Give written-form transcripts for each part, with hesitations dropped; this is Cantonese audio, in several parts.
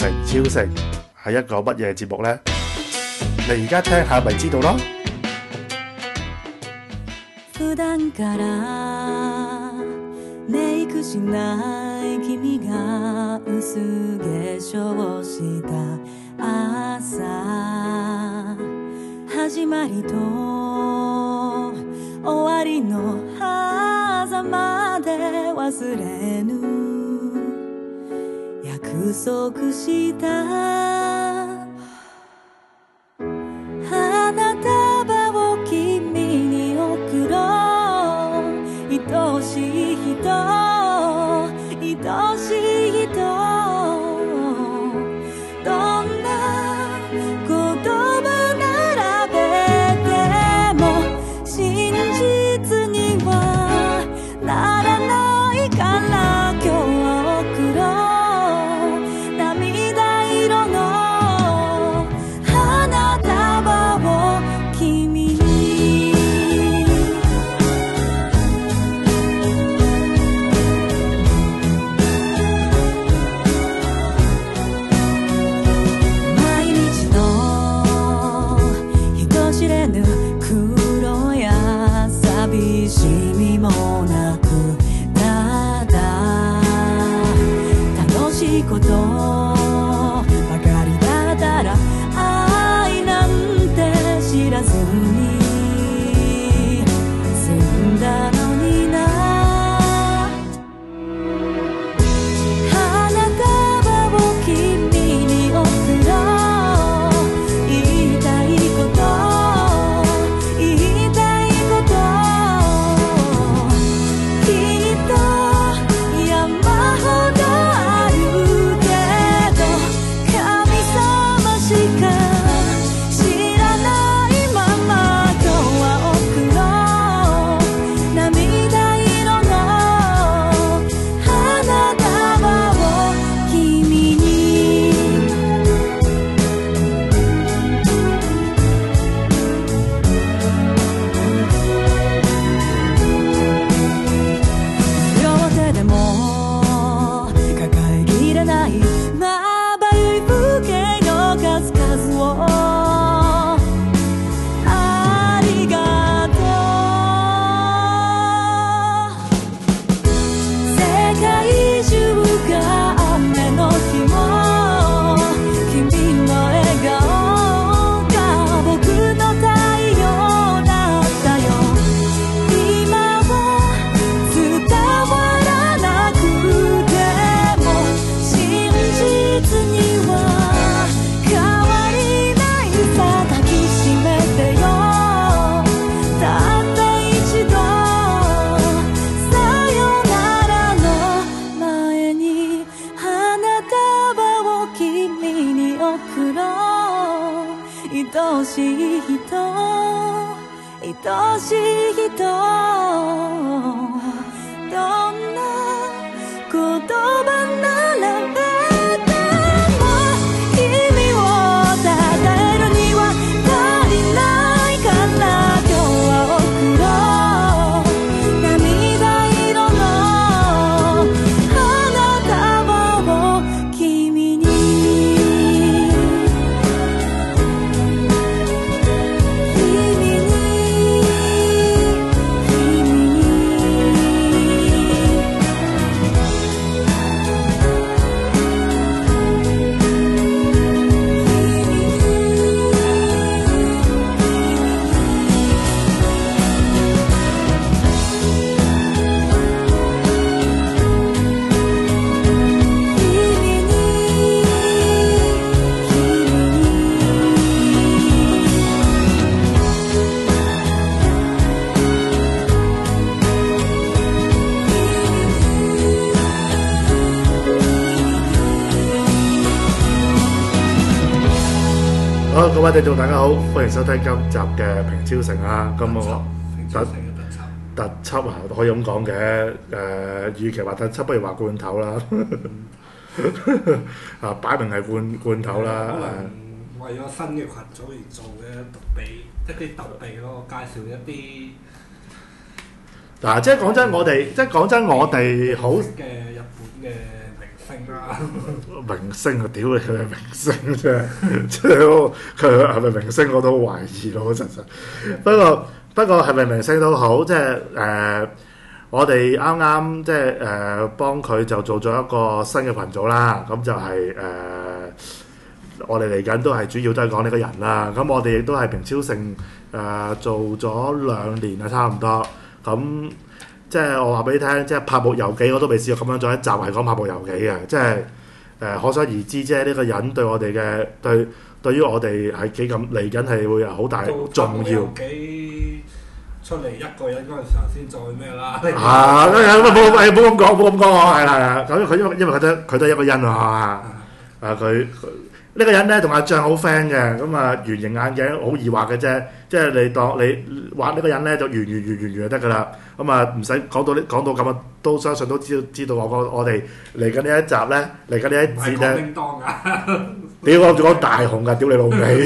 平超城係一個乜嘢節目呢？你而家聽下咪知道咯。 普段からメイクしない君が薄化粧した朝、始まりと終わりの狭間で忘れぬ約束した花束を君に贈ろう、愛しい人、愛しい人、どんな言葉並べても真実にはならないから今日は贈ろう、涙色の花束を君に。毎日の人知れぬ苦労や寂しみもなく、ただ楽しいことばかりだったら愛なんて知らずに済んだのにな。花束を君に贈ろう、言いたいこと言いたいこと、きっと山ほどあるけど神様しか知らないまま今日は贈ろう、涙色の花束を君に。両手でも抱えきれないまばゆい風景の数々をありがとう。世界中が雨の日も君の笑顔が僕の太陽だったよ。今は伝わらなくても真実には変わりないさ、抱きしめてよ、たった一度さよならの前に花束を君に贈ろう、愛しい人、愛しい人、どんな言葉並べても君を称えるには足りないから今日は贈ろう、涙色の花束を君に。 好，各位聽眾大家好，歡迎收聽今集嘅平超城啊。咁我特輯啊，可以咁講嘅。與其話特輯，不如話罐頭啦。啊，擺明係罐頭啦。 為咗新嘅群組而做嘅特備，即係啲特備咯，介紹一啲嗱，即係講真，我哋好嘅日本嘅明星星啦。 明星啊！屌你佢係明星啫，即係佢係咪明星我都好懷疑咯，實。不過係咪明星都好，即係我哋啱啱即係幫佢就做咗一個新嘅群組啦，咁就係我哋嚟緊都係主要都係講呢個人啦。咁我哋亦都係平超盛做咗2年啦，差唔多。咁即係我話俾你聽，即係拍部遊記我都未試過咁樣做一集係講拍部遊記嘅，即係可想而知，即係呢個人對我哋嘅對於我哋係幾咁嚟緊係會有好大重要。 遊記出嚟一個人嗰陣時候先再咩啦？ 冇咁講，係啦。咁佢因為佢都係一個人啊，佢呢個人咧同阿醬好 friend 嘅，咁啊圓形眼鏡好易畫嘅啫，即係你當你畫呢個人咧就圓就得噶啦，咁啊唔使講到咁啊，都相信都知道我哋嚟緊呢一集咧，嚟緊呢一節咧， 叮當啊！ 屌我講大雄噶，屌你老味！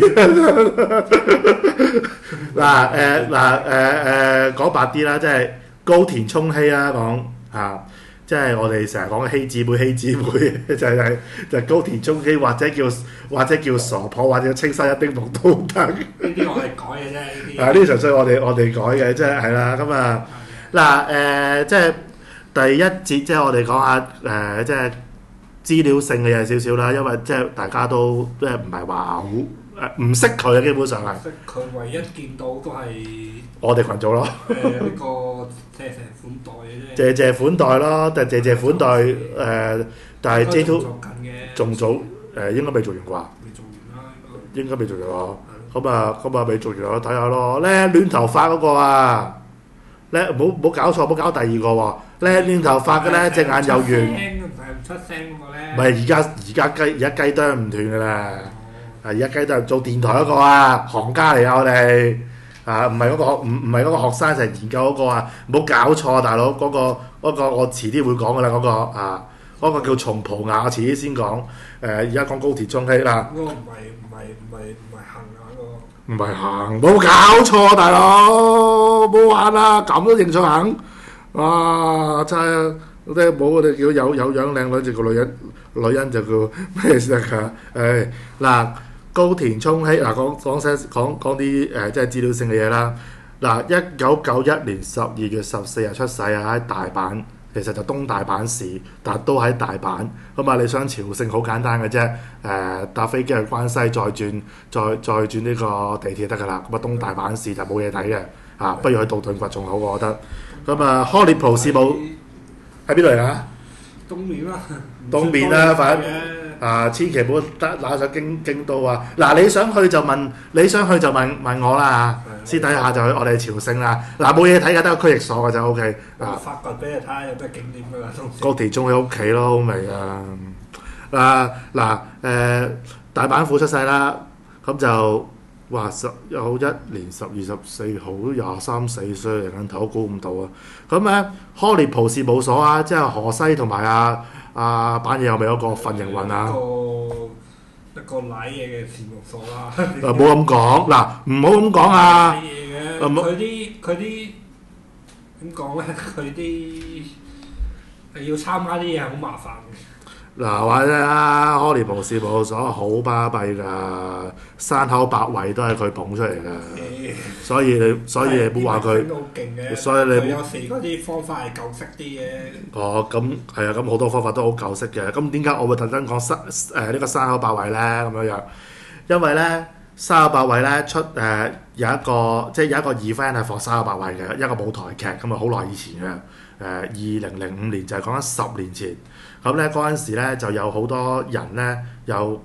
講白啲啦，即係高田充希啦，講嚇。即係我哋成日講嘅希姊妹就係高田充希，或者叫傻婆，或者青山一丁目都得。 呢啲我哋改嘅啫，呢啲。 呢啲純粹我哋改嘅，即係係啦。咁即係第一節，即係我哋講下即係資料性嘅嘢少少啦，因為即係大家都即係唔係話好唔識佢嘅，基本上係。識佢唯一見到都係我哋群組咯。 呢個借款待嘅啫。 借款待咯，但係借款待但係 J2 仲早應該未做完啩？ 未做完啦， 應該未做完喎。咁啊未做完，我睇下咯。咧亂頭髮嗰個啊，咧冇搞錯，冇搞第二個喎。咧亂頭髮嘅咧隻眼又圓。 唔出聲嗰個咧。 唔係而家雞啄唔斷㗎啦。而家雞啄做電台嗰個啊，行家嚟啊我哋。唔係嗰個學生，就係研究嗰個啊！唔好搞錯，大佬嗰個我遲啲會講噶啦，嗰個叫松浦亞，我遲啲先講。而家講高田充希啦。 嗰個唔係行啊嗰個。 唔係行，冇搞錯，大佬冇玩啦，咁都認錯行。哇！真係即係冇我哋叫有樣靚女，就個女人就叫咩先得㗎？嗱。高田充希嗱講啲即係資料性嘅嘢啦。1991年12月14日出世啊，喺大阪，其實就東大阪市，但都喺大阪。咁啊，你想朝聖好簡單嘅啫，搭飛機去關西，再轉呢個地鐵得㗎啦。咁啊，東大阪市就冇嘢睇嘅，不如去道頓堀仲好，我覺得。咁啊，柯列普士堡喺邊度嚟啊？ 東面啦， 東面啦，反正。千祈唔好得拿上京都啊！你想去就問我啦，私底下就去我哋朝聖啦。冇嘢睇㗎，得個區域所嘅就 O K。 發掘俾你睇下有咩景點㗎啦。 高田充希屋企咯，好味啊！大阪府出世啦，咁就話有1年10月14號都23、4歲嚟緊，頭估唔到啊！咁咧，柯列普事務所啊，即係河西同埋板嘢有未有個份營運啊？ 一個瀨嘢嘅事務所啦。 冇咁講，唔好咁講啊！ 瀨嘢嘅，佢啲點講咧？佢啲要參加啲嘢係好麻煩嘅。 話咧，柯列普事務所好巴閉㗎，山口百惠都係佢捧出嚟㗎，所以你唔好話佢。所以你有時嗰啲方法係舊式啲嘅。 咁係啊，咁好多方法都好舊式嘅。咁點解我會特登講呢個山口百惠咧？咁樣，因為咧山口百惠咧出有一個 event 係放山口百惠嘅一個舞台劇，咁啊好耐以前嘅2005年就係講緊10年前。咁咧嗰陣時咧就有好多人咧，有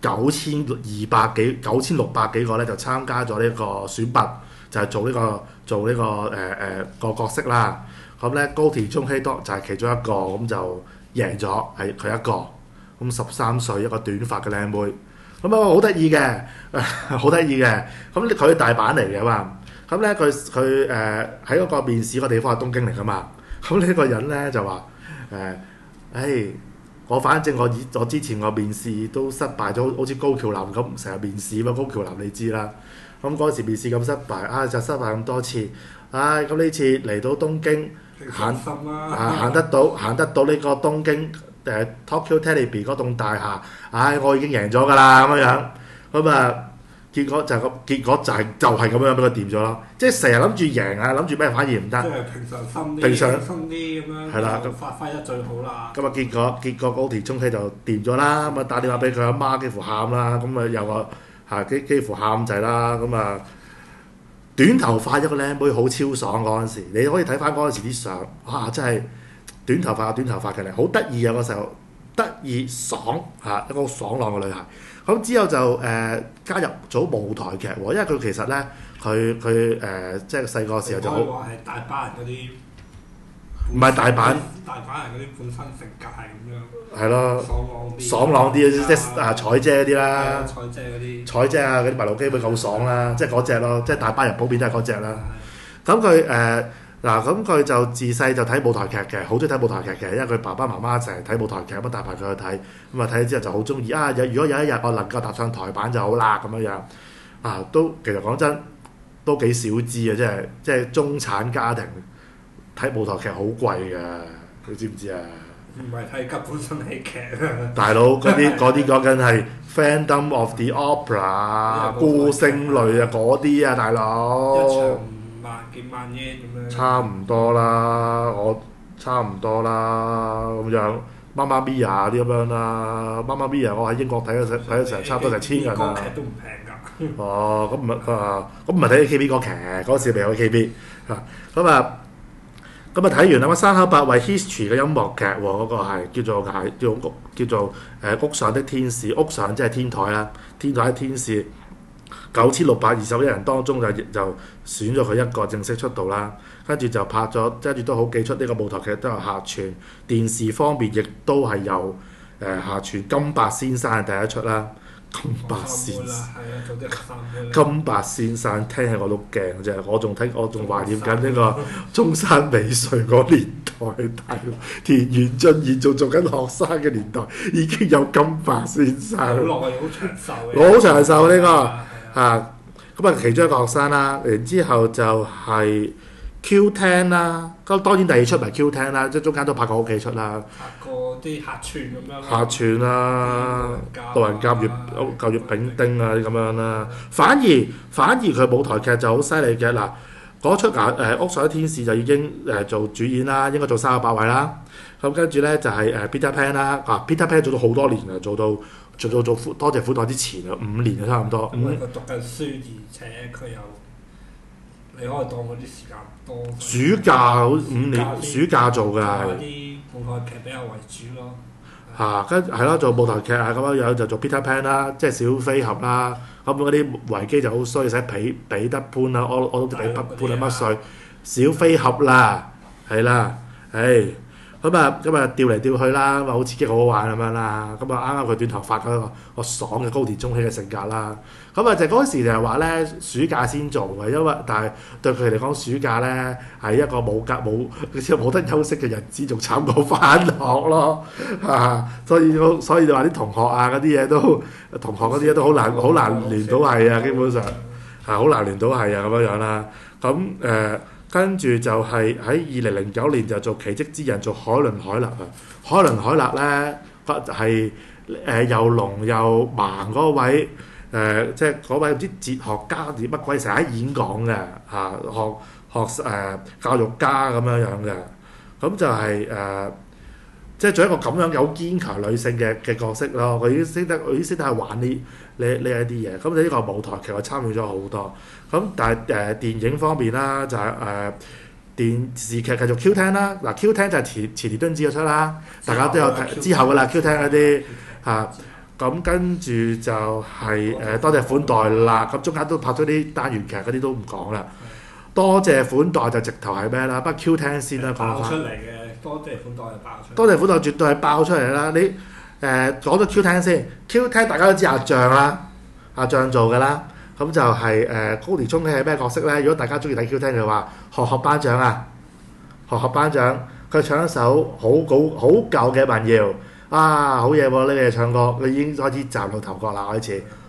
9200幾、9600幾個咧就參加咗呢個選拔，就係做呢個角色啦。咁咧高田充希就係其中一個，咁就贏咗，係佢一個。咁13歲一個短髮嘅靚妹，咁啊好得意嘅，好得意嘅。咁佢大阪嚟嘅嘛，咁咧佢喺嗰個面試個地方係東京嚟噶嘛。咁呢個人咧就話我反正我之前我面試都失敗咗，好似高橋南咁成日面試嘛。高橋南你知啦，咁嗰時面試咁失敗，就失敗咁多次，咁呢次嚟到東京行得到呢個東京 Tokyo Telebi 嗰棟大廈，我已經贏咗㗎啦咁樣，咁啊結果就係咁樣俾佢掂咗咯，即係成日諗住贏啊，諗住咩反而唔得。 即係平常心啲， 平常心啲咁樣， 係啦就發揮得最好啦。 咁啊結果高田充希就掂咗啦，咁啊打電話俾佢阿媽，幾乎喊啦，咁啊有個幾乎喊滯啦，咁啊短頭髮一個靚妹好超爽嗰陣時，你可以睇翻嗰陣時啲相，哇真係短頭髮嘅咧，好得意啊嗰時候，得意爽一個爽朗嘅女孩。咁之後就加入咗舞台劇喎，因為佢其實咧佢即係細個時候就好， 可以話係大把人嗰啲， 唔係大阪人嗰啲本身性格係咁樣， 係咯，爽朗啲即係彩姐嗰啲啦， 彩姐嗰啲， 彩姐啊嗰啲埋路基本夠爽啦，即係嗰只咯，即係大班人普遍都係嗰只啦。咁佢咁佢就自細就睇舞台劇嘅，好中意睇舞台劇嘅，因為佢爸爸媽媽成日睇舞台劇，咁帶埋佢去睇，咁啊睇咗之後就好中意啊！如果有一日我能夠踏上台板就好啦咁樣都其實講真都幾少知啊！即係中產家庭睇舞台劇好貴㗎，你知唔知啊？ 唔係睇吉本新喜劇啊！ 大佬嗰啲講緊係 Phantom of the Opera 孤星淚嗰啲啊，大佬。 一場幾萬日咁樣。 差唔多啦，咁樣。Mamma Mia 啲咁樣啦，Mamma Mia 我喺英國睇咗成差唔多成1000人啊。 歌劇都唔平㗎。 哦，咁唔係睇 AKB 歌劇，嗰時未有 AKB 咁啊睇完啦，山口百惠 History 嘅音樂劇喎，嗰個係叫做屋上的天使，屋上即係天台啦，天台的天使。9621人當中就選咗佢一個正式出道啦，跟住就拍咗，跟住都好幾出呢個舞台劇都有客串，電視方面亦都係有客串。金伯先生係第一出啦，金伯先生，金伯先生聽起我都驚啫，我仲懷念緊呢個中山美穗嗰年代，大佬田園俊彥仲做緊學生嘅年代，已經有金伯先生， 好耐好長壽嘅， 我好長壽呢個。咁其中一個學生啦，然之後就係 Q10 啦，咁當然第二出咪 Q10 啦，即係中間都拍過好幾出啦， 拍過啲客串咁樣， 客串啦，路人甲、舊月丙丁啊啲咁樣啦，反而佢舞台劇就好犀利嘅嗱，嗰出屋上的天使就已經做主演啦，應該做山口百惠啦，咁跟住咧就係Peter Pan 啦，Peter Pan 做咗好多年啊，做多謝苦代之前啊，5年啊差唔多。 因為佢讀緊書，而且佢又你可以當嗰啲時間多。 暑假5年，暑假做㗎係。 啲舞台劇比較為主咯。 係咯，做舞台劇咁樣就做 Peter Pan 啦，即係小飛俠啦。咁嗰啲維基就好衰，寫彼得潘啦，我都知彼得潘係乜水，小飛俠啦，係啦，咁啊調嚟調去啦，咁啊好刺激好好玩咁樣啦，咁啊啱啱佢短頭髮嗰個爽嘅高田充希嘅性格啦，咁啊就嗰時就係話咧暑假先做嘅，因為但係對佢嚟講暑假咧係一個冇得休息嘅日子，仲慘過返學咯，所以就話啲同學啊嗰啲嘢都好難連到係啊，基本上好難連到係啊咁樣啦，咁跟住就係喺2009年就做奇蹟之人，做海倫凱勒啊！海倫凱勒咧係又聾又盲嗰位即係嗰位唔知哲學家定乜鬼成日喺演講嘅學教育家咁樣嘅，咁就係即係做一個咁樣有堅強女性嘅角色咯。佢已經識得去玩呢一啲嘢。咁你呢個舞台劇我參與咗好多。咁但係電影方面啦，就係電視劇繼續 Q10 啦。嗱 Q10 就係前田敦子嗰出啦，大家都有睇之後噶啦 Q10 嗰啲咁跟住就係多謝款待啦。咁中間都拍咗啲單元劇嗰啲都唔講啦。多謝款待就直頭係咩啦？不過 Q10 先啦，講翻。 出嚟嘅多謝款待就爆出嚟。 多謝款待絕對係爆出嚟啦！你講咗 Q10 先 ，Q10 大家都知阿象啦，阿象做嘅啦。咁就係高田充希係咩角色咧？如果大家中意睇 Q10 嘅話，學班長啊，學班長，佢唱一首好舊嘅民謠，好嘢喎！呢個唱歌，佢已經開始嶄露頭角啦，開始。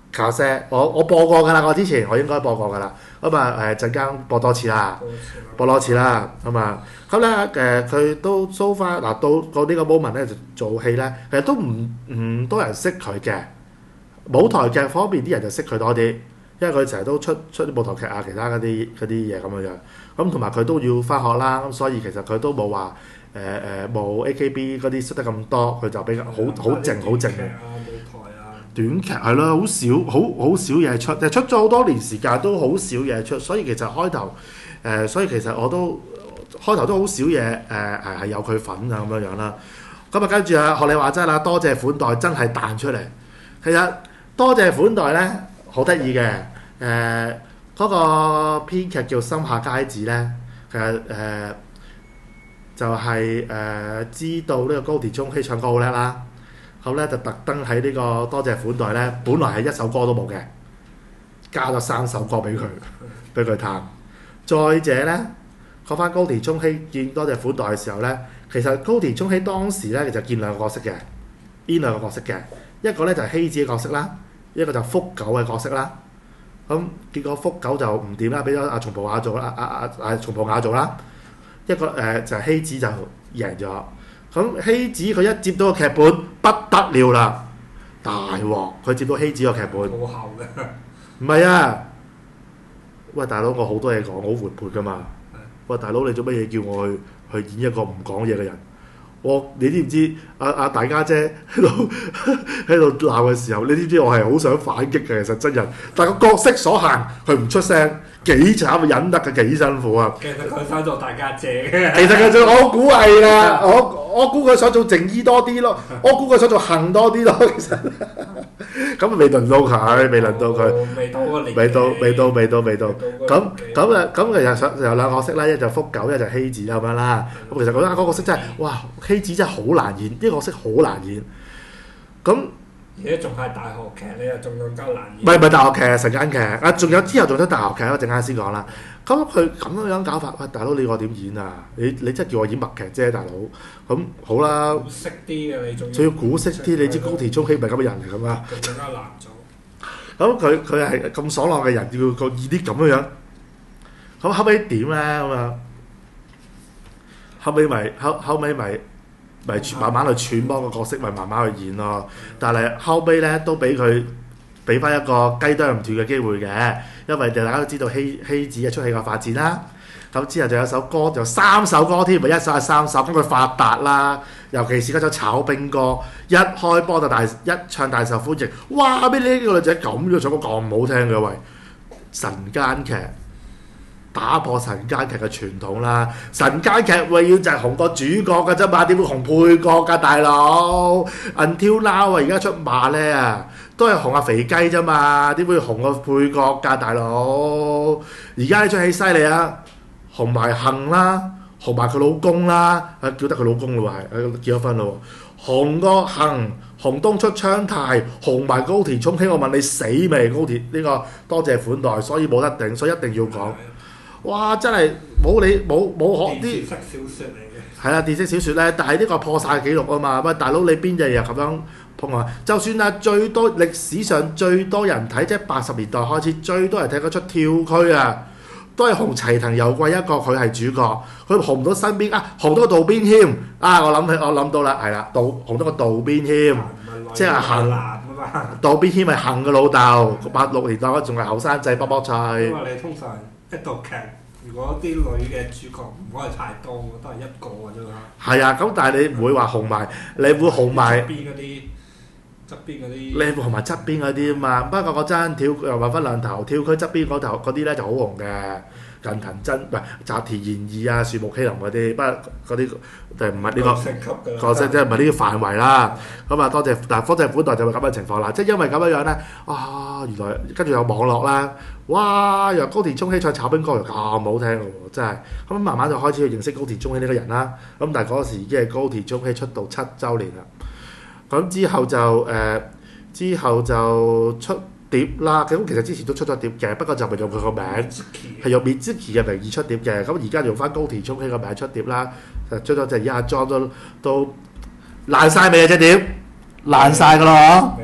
卡聲，我播過㗎啦，我之前我應該播過㗎啦。咁啊陣間播多次啦，播多次啦。咁啊咁咧佢都 so far 嗱到呢個 moment 咧就做戲咧，其實都唔多人識佢嘅。舞台劇方面啲人就識佢多啲，因為佢成日都出啲舞台劇啊，其他嗰啲嘢咁樣樣。咁同埋佢都要翻學啦，咁所以其實佢都冇話冇 AKB 嗰啲識得咁多，佢就比較好靜好靜嘅。短劇係咯，好少嘢出，出咗好多年時間都好少嘢出，所以其實開頭所以其實我都開頭都好少嘢係有佢份啊咁樣樣啦。咁啊跟住啊學你話齋啦，多謝款待真係彈出嚟。其實多謝款待咧好得意嘅，嗰個編劇叫森下佳子咧，其實就係知道呢個高田充希唱歌好叻啦。咁咧就特登喺呢個多謝款待咧，本來係一首歌都冇嘅，加咗3首歌俾佢彈。再者咧，講翻高田充希見多謝款待嘅時候咧，其實高田充希當時咧就見兩個角色嘅，邊兩個角色嘅？一個咧就係希子嘅角色啦，一個就福狗嘅角色啦。咁結果福狗就唔掂啦，俾咗阿松浦亞做啦，松浦亞做啦。一個就係希子就贏咗。咁希子佢一接到個劇本不得了啦，大鑊！佢接到希子個劇本， 好厚嘅。 唔係啊！喂，大佬，我好多嘢講，我好活潑噶嘛。喂，大佬，你做乜嘢叫我去演一個唔講嘢嘅人？你知唔知大家姐喺度鬧嘅時候，你知唔知我係好想反擊嘅？其實真人，但係個角色所限，佢唔出聲，幾慘，忍得嘅幾辛苦啊！ 其實佢想做大家姐。 其實佢想，我估係啦，我估佢想做靜姨多啲咯，我估佢想做幸多啲咯。其實咁未輪到佢，未輪到佢，未到。咁其實有兩個角色啦，一就福狗，一就希子咁樣啦。咁其實嗰個角色真係，哇！希子真係好難演，呢個角色好難演。咁而家仲係大學劇，你又仲更加難演。 唔係大學劇，晨間劇仲有之後仲有大學劇，我陣間先講啦。咁佢咁樣搞法，喂，大佬你我點演啊？你真係叫我演默劇啫，大佬。咁好啦， 古色啲嘅你仲要古色啲，你知高田充希唔係咁嘅人嚟㗎嘛？ 更加難做。 咁佢係咁爽朗嘅人，要個演啲咁樣樣。咁後尾點咧？咁啊，後尾咪慢慢去揣摩個角色，咪慢慢去演咯。但係後尾咧都俾翻一個雞啄唔斷嘅機會嘅，因為大家都知道希子嘅出戲嘅發展啦。咁之後就有首歌，就3首歌添，咪一首係3首，咁佢發達啦。尤其是嗰首炒冰歌，一開波就一唱大受歡迎。哇！咩呢個女仔咁樣唱歌咁好聽嘅喂？晨間劇打破晨間劇嘅傳統啦！晨間劇永遠就係紅個主角㗎啫嘛，點會紅配角㗎大佬 ？Until now 而家出馬咧啊，都係紅阿肥雞啫嘛，點會紅個配角㗎大佬？而家呢出戲犀利啊，紅埋杏啦，紅埋佢老公啦，叫得佢老公咯喎，結咗婚咯喎，紅個杏，紅東出昌太，紅埋高田充希，我問你死未？高田呢個多謝款待，所以冇得頂，所以一定要講。哇！真係冇可啲電視小説嚟嘅。 係啊，電視小説咧，但係呢個破晒紀錄啊嘛！喂，大佬你邊日又咁樣碰啊？就算啊，最多歷史上最多人睇，即係80年代開始最多人睇嗰出跳區啊，都係紅齊藤由貴一個，佢係主角，佢紅到身邊啊，紅到個渡邊謙啊！我諗到啦，係啦，紅到個渡邊謙，即係杏渡邊謙係杏嘅老豆，86年代嗰仲係後生仔卜卜脆。 因為你通常一套劇，如果啲女嘅主角唔可以太多，都係一個嘅啫嘛。係啊，咁但係你唔會話紅埋，你會紅埋側邊嗰啲， 你會紅埋側邊嗰啲啊嘛。不過嗰陣跳又話分兩頭，跳區側邊嗰頭嗰啲咧就好紅嘅。近藤真唔係澤田研二啊、樹木希林嗰啲，不過嗰啲就唔係呢個角色，即係唔係呢個範圍啦。咁啊，多謝款待就係咁嘅情況啦。即係因為咁樣咧，原來跟住有網絡啦，哇！由高田充希唱炒冰歌又咁好聽嘅喎，真係。咁慢慢就開始去認識高田充希呢個人啦。咁但係嗰時已經係高田充希出道7週年啦。咁之後就出碟啦，咁其實之前都出咗碟嘅，不過就唔係用佢個名，係用 Mitsuki 嘅名義出碟嘅。咁而家用翻高田充希個名出碟啦，出咗隻阿莊都爛晒未啊隻碟？爛晒㗎啦嗬！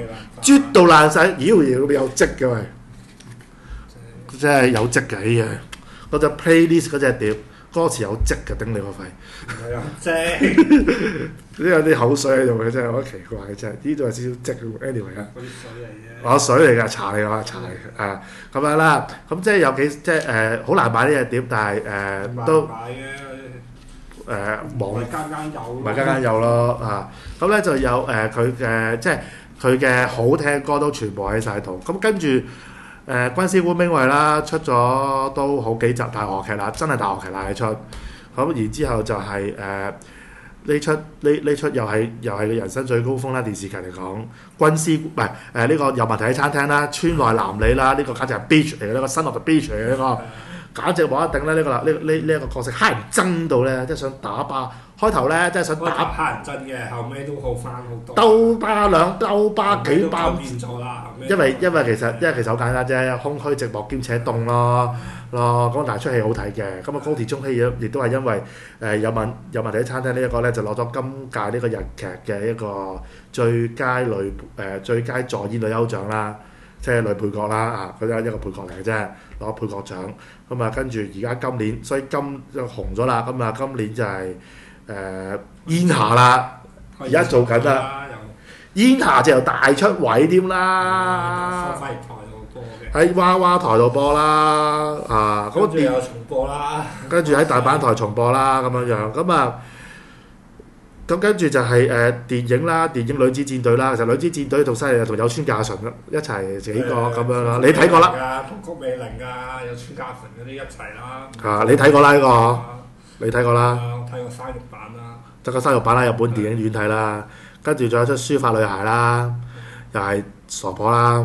啜到爛晒，妖有跡嘅喂，真係有跡嘅呢樣。嗰隻 playlist 嗰隻碟歌詞有跡嘅，頂你個肺！ 唔係有跡， 都有啲口水喺度嘅，真係好奇怪嘅真係。呢度係少少跡嘅 anyway 啊。 嗰啲水嚟啫。 我水嚟㗎，茶嚟㗎，茶嚟嘅啊咁樣啦。咁即係有幾即係好難買呢隻碟，但係都買嘅網唔間間有咯啊。咁咧就有佢嘅即係佢嘅好聽嘅歌都全部喺晒度。咁跟住軍師官兵衛啦，出咗都好幾集大河劇啦，真係大河劇啦出。咁然之後就係呢出又係佢人生最高峰啦！電視劇嚟講，軍師唔係呢個有問題喺餐廳啦，村內男女啦，呢個簡直係 bitch 嚟嘅，呢個新落嘅 bitch 嚟嘅呢個，簡直冇得頂咧！呢一個角色蝦人憎到咧，即係想打巴。開頭咧即係想打蝦人憎嘅，後尾都好翻好多。 兜巴幾巴變咗啦， 因為其實好簡單啫，空虛寂寞兼且凍咯。咁但係出戲好睇嘅，咁啊高鐵中希亦都係因為有問題喺餐廳呢一個咧就攞咗今屆呢個日劇嘅一個最佳助演女優獎啦，即係女配角啦啊，佢都係一個配角嚟嘅啫，攞配角獎。咁啊跟住而家今年，所以就紅咗啦。咁啊今年就係煙霞啦，而家做緊啦。煙霞就由大出位添啦。喺娃娃台度播啦，啊咁跟住又重播啦， 跟住喺大阪台重播啦，咁樣咁啊，咁跟住就係電影啦，電影女子戰隊啦，其實女子戰隊同犀利同有村架純一齊幾個咁樣啦，你睇過啦？ 同谷美玲啊，有村架純嗰啲一齊啦。 啊，你睇過啦呢個？你睇過啦？ 我睇過生肉版啦。 得個生肉版啦，日本電影院睇啦，跟住仲有出書法女孩啦，又係傻婆啦。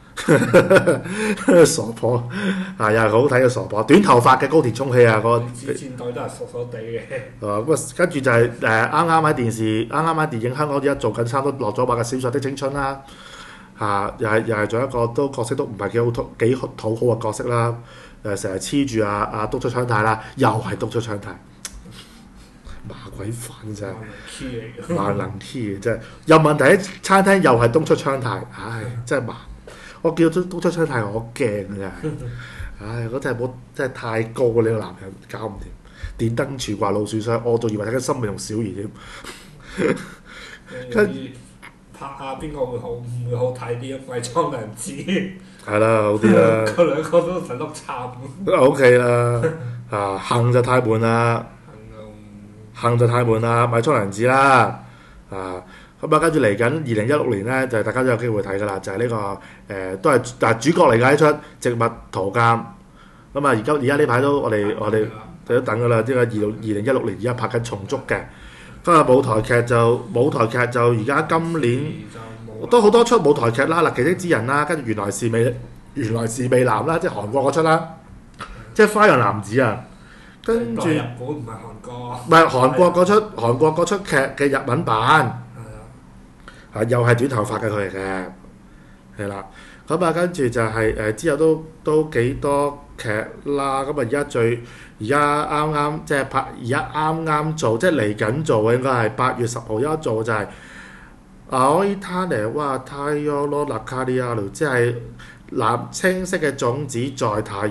傻婆啊，又係好睇嘅傻婆，短頭髮嘅高田充希啊，個戰隊都係傻傻地嘅。 咁啊，跟住就係啱啱喺電視，啱啱喺電影香港而家做緊差唔多落咗畫嘅《小說的青春》啦，又係做一個都角色都唔係幾討好嘅角色啦，成日黐住阿督出昌太啦，又係督出昌太，麻鬼煩真係，萬能 key 嘅真係，有問題喺餐廳又係督出昌太，唉真係麻。我叫督出昌太，我驚啊真係，唉嗰真係太高啊！呢個男人搞唔掂，電燈柱掛老鼠箱，我仲以為睇緊心美同小儀添。 跟住拍下邊個會好睇啲？偽裝良子係啦，好啲啦。 佢兩個都成碌杉。 都 OK 啦，行就太悶啦，行就太悶啦，偽裝良子啦，咁啊，跟住嚟緊2016年咧，就係大家都有機會睇噶啦，就係呢個都係主角嚟嘅呢出《植物圖鑑》。咁啊，而家呢排都我哋都等噶啦，呢個2016年而家拍緊重組嘅。咁啊，舞台劇就而家今年都好多出舞台劇啦，《奇蹟之人》啦，跟住原來是美男啦，即係韓國嗰出啦，即係《花樣男子》啊。跟住日本唔係韓國， 唔係韓國嗰出劇嘅日文版。又係短頭髮嘅佢嚟嘅，係啦。咁啊，跟住就係之後都幾多劇啦。咁啊，而家啱啱即係拍，而家啱啱做，即係嚟緊做嘅應該係8月10號而家做就係愛他尼哇太陽羅納卡利亞路，即係青色嘅種子在太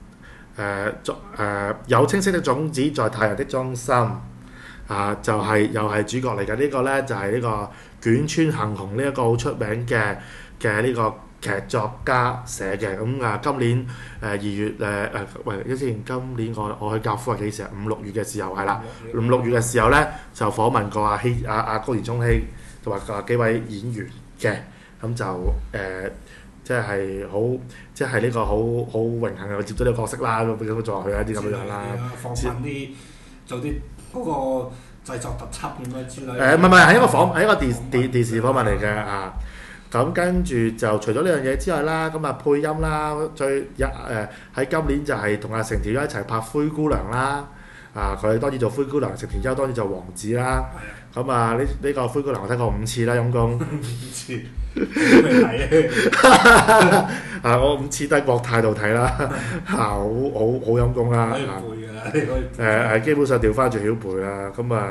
陽，有青色的種子在太陽的中心。就係又係主角嚟嘅，呢個咧就係呢個卷川幸雄呢一個好出名嘅呢個劇作家寫嘅。咁啊，今年2月今年我去教夫係幾時啊？5、6月嘅時候係啦，5、6月嘅時候咧就訪問過阿高田充希同埋幾位演員嘅，咁就即係好，即係呢個好榮幸嘅接咗呢個角色啦，咁樣做落去一啲咁樣啦， 放翻啲做啲。嗰個製作特輯咁樣之類。 唔係係一個電視訪問嚟嘅啊。咁跟住就除咗呢樣嘢之外啦，咁啊配音啦，喺今年就係同阿成田優一齊拍灰姑娘啦。佢當然做灰姑娘，成田優當然做王子啦。咁啊呢個灰姑娘我睇過5次啦，陰公。5次。未睇我5次都喺國泰度睇啦，好陰公啦。可以背㗎啦，基本上調翻轉曉背啦。咁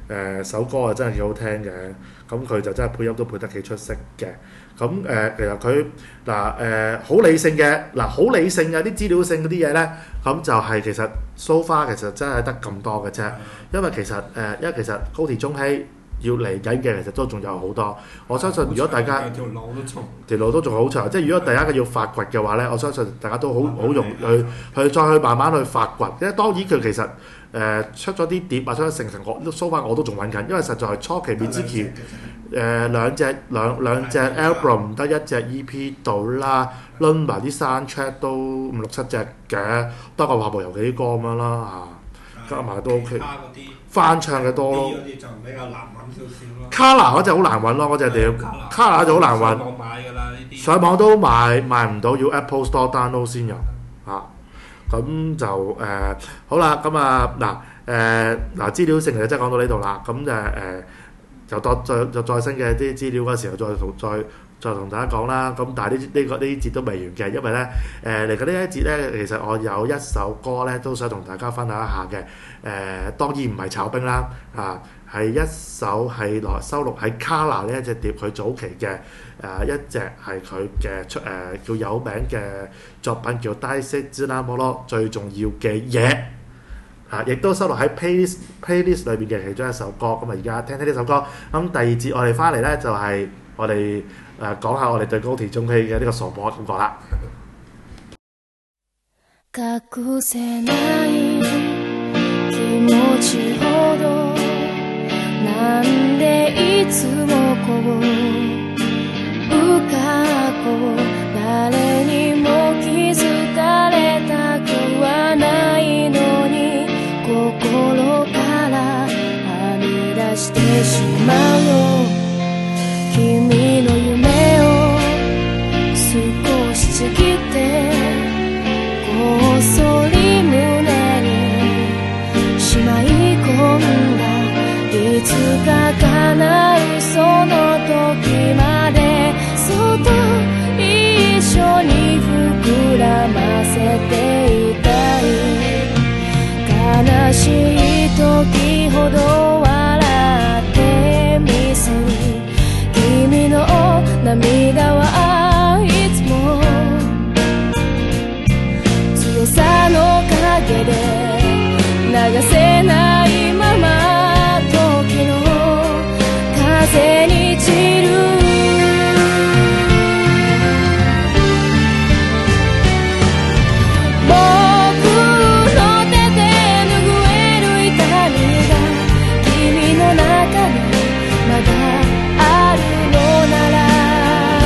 首歌啊真係幾好聽嘅，咁佢就真係配音都配得幾出色嘅。咁其實佢好理性嘅，好理性嘅啲資料性嗰啲嘢咧，咁就係其實 so far 其實真係得咁多嘅啫。因為其實高田忠希要嚟緊嘅其實都仲有好多。我相信如果大家條路都仲好長，即係如果大家要發掘嘅話咧，我相信大家都好容易去再去慢慢去發掘。因為當然佢其實出咗啲碟啊，出咗成我 so far 我都仲揾緊，因為實在係初期未之前兩隻 album 得一隻 EP 到啦，攆埋啲 soundtrack 都5、6、7隻嘅，多過《話務遊記》啲歌咁樣啦加埋都 OK。翻唱嘅多咯。 啲就比較難揾少少咯。 Kala 嗰隻好難揾咯，嗰隻碟。Kala 就好難揾。 上網買㗎啦呢啲。 上網都買唔到，要 Apple Store download 先有嚇。咁就好啦，咁資料性其實真係講到呢度啦。咁就再新嘅啲資料嗰時候再同大家講啦。咁但係呢啲節都未完嘅，因為咧嚟緊呢一節咧，其實我有一首歌咧都想同大家分享一下嘅。當然唔係炒冰啦，係一首係收錄喺 Kala 呢一隻碟佢早期嘅一隻係佢嘅叫有名嘅作品叫《大切なもの》最重要嘅嘢。亦都收錄喺 playlist 裏邊嘅其中一首歌。咁而家聽聽呢首歌。咁第二節我哋翻嚟咧就係我哋講下我哋對高田忠希嘅呢個傻波感覺啦。 隠せない気持ちほどなんでいつもこう深く誰にも気づかれたくはないのに心からはみ出してしまうよ君の夢を少しちぎってこっそり胸にしまい込んだいつか叶うその時までそっと一緒に膨らませていたい悲しい時ほど笑ってみせる君の涙はいつも強さの陰で流せないまま時の風に散るまだあるのなら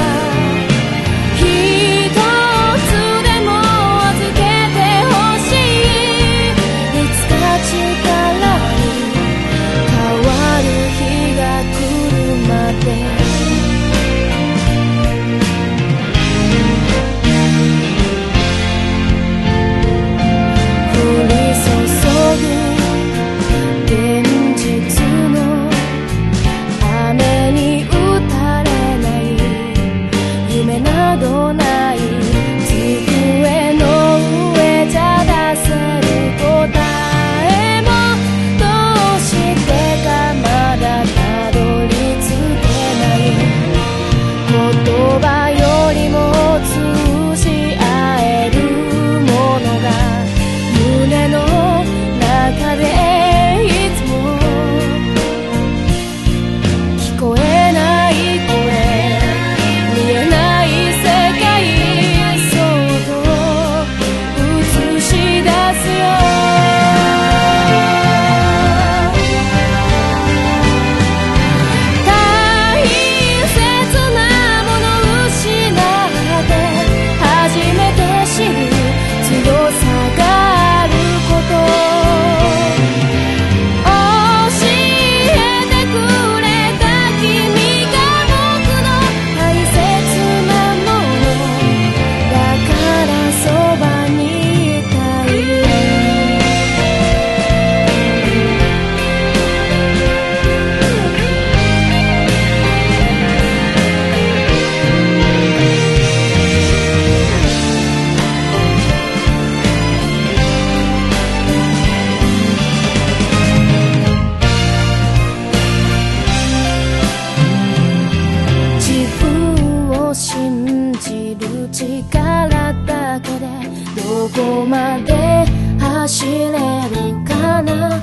こまで走れるかな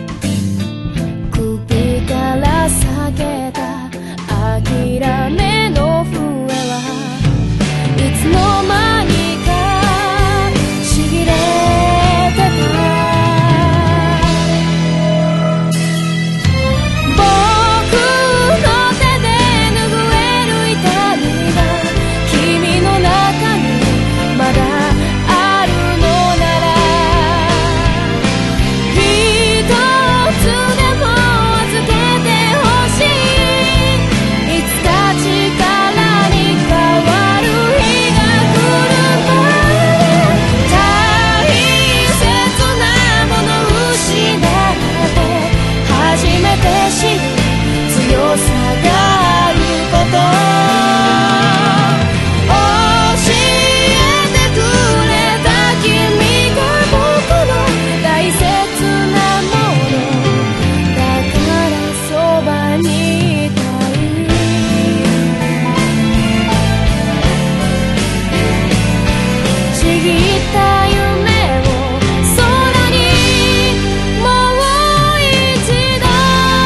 首から下げた諦めの笛はいつの間にかちぎれてた僕の手で拭える痛みが君の中にまだあるのなら一つでも預けてほしいいつか力に変わる日が来るまで大切なもの失って初めて知る強さがあること教えてくれた君が僕の大切なものだからそばにいたいちぎった夢を空にもう一度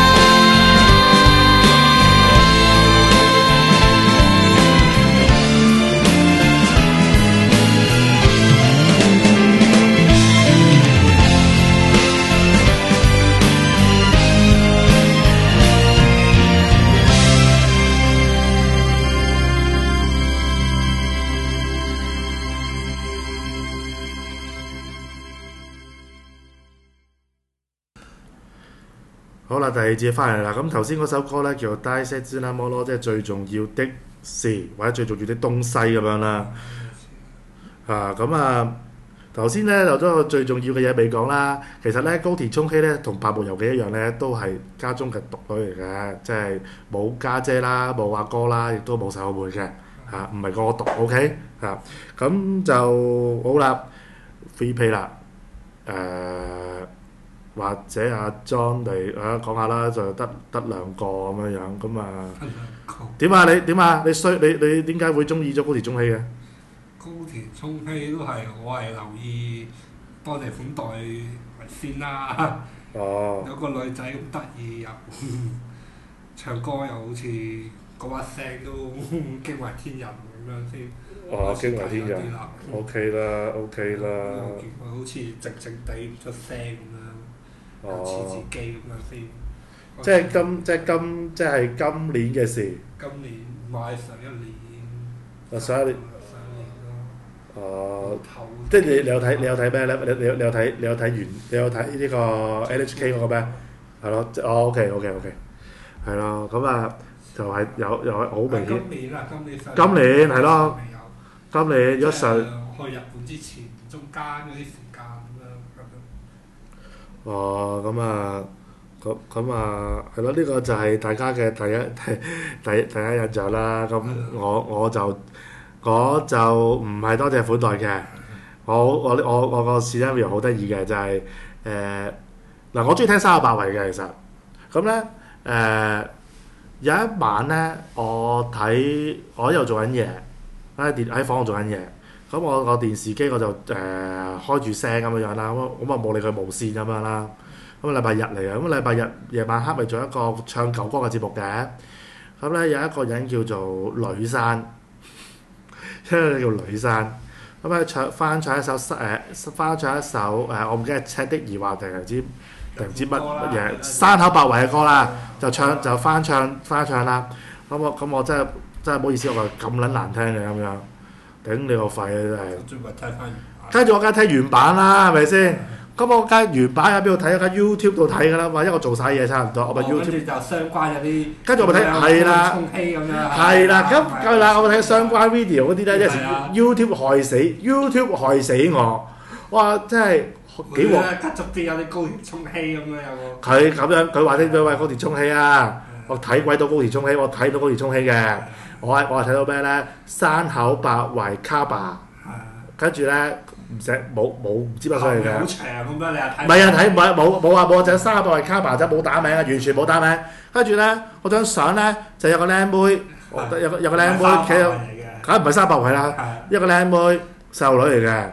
好啦，第二節翻嚟啦。咁頭先嗰首歌咧叫做《大切なもの》，即係最重要的事或者最重要的東西咁樣啦。咁啊，頭先咧有咗個最重要嘅嘢未講啦。其實咧高田充希咧同白木由紀一樣咧，都係家中嘅獨女嚟嘅，即係冇家姐啦，冇阿哥啦，亦都冇細佬妹嘅唔係個個獨 OK 咁就好啦，free play 啦，或者阿 John 嚟講下啦，就得兩個咁樣咁啊。點啊？你點解會中意咗高田充希嘅？ 高田充希都係我係留意多謝款待為先啦。 哦。 有個女仔咁得意又唱歌又好似嗰把聲都驚為天人咁樣先。 哦，驚為天人。OK 啦，OK 啦。 見佢好似靜靜地唔出聲咁樣。似自己咁樣先， 即係今年嘅事。 今年唔係上一年。 上一年。哦。即係你有睇咩咧？你有睇呢個 NHK 嗰個咩？係咯，OK，係咯，咁啊就係有好明顯。今年係咯。今年如果上。 去日本之前中間嗰啲時間咁樣。 哦，咁啊，係咯，呢個就係大家嘅第一印象啦。咁我就唔係多謝款待嘅。我個 scenario 好得意嘅就係嗱，我中意聽三口百惠嘅其實。咁咧有一晚咧，我喺度做緊嘢，喺房度做緊嘢。咁我個電視機我就開住聲咁樣啦，咁啊冇理佢無線咁樣啦。咁禮拜日嚟嘅，咁禮拜日夜晚黑咪做一個唱舊歌嘅節目嘅。咁咧有一個人叫做呂珊，一個叫呂珊。咁咧翻唱一首我唔記得赤的疑惑定唔知乜嘢山口百惠嘅歌啦，就翻唱啦。咁我真係唔好意思，我話咁撚難聽嘅咁樣。頂你個肺啊！真係，跟住我梗係睇原版啦，係咪先？咁我梗係原版喺邊度睇？喺 YouTube 度睇㗎啦嘛，因為我做晒嘢差唔多，我咪 YouTube。跟住就相關有啲。 跟住我咪睇，係啦。 充氣咁樣。 係啦，咁啦，我咪睇相關 video 嗰啲咧，有時 YouTube 害死我，哇！真係幾鑊。 家族邊有啲高田充氣咁樣有個。 佢咁樣，佢話聽咗喂高田充氣啊！我睇鬼到高田充氣，我睇到高田充氣嘅。我係睇到咩咧？山口百惠卡巴，跟住咧冇唔知乜所謂嘅。好長咁樣，你又睇？唔係啊，睇冇就山口百惠卡巴就冇打名啊，完全冇打名。跟住咧，我張相咧就有個靚妹，有個靚妹企喺度，梗唔係山口百惠啦，一個靚妹細路女嚟嘅。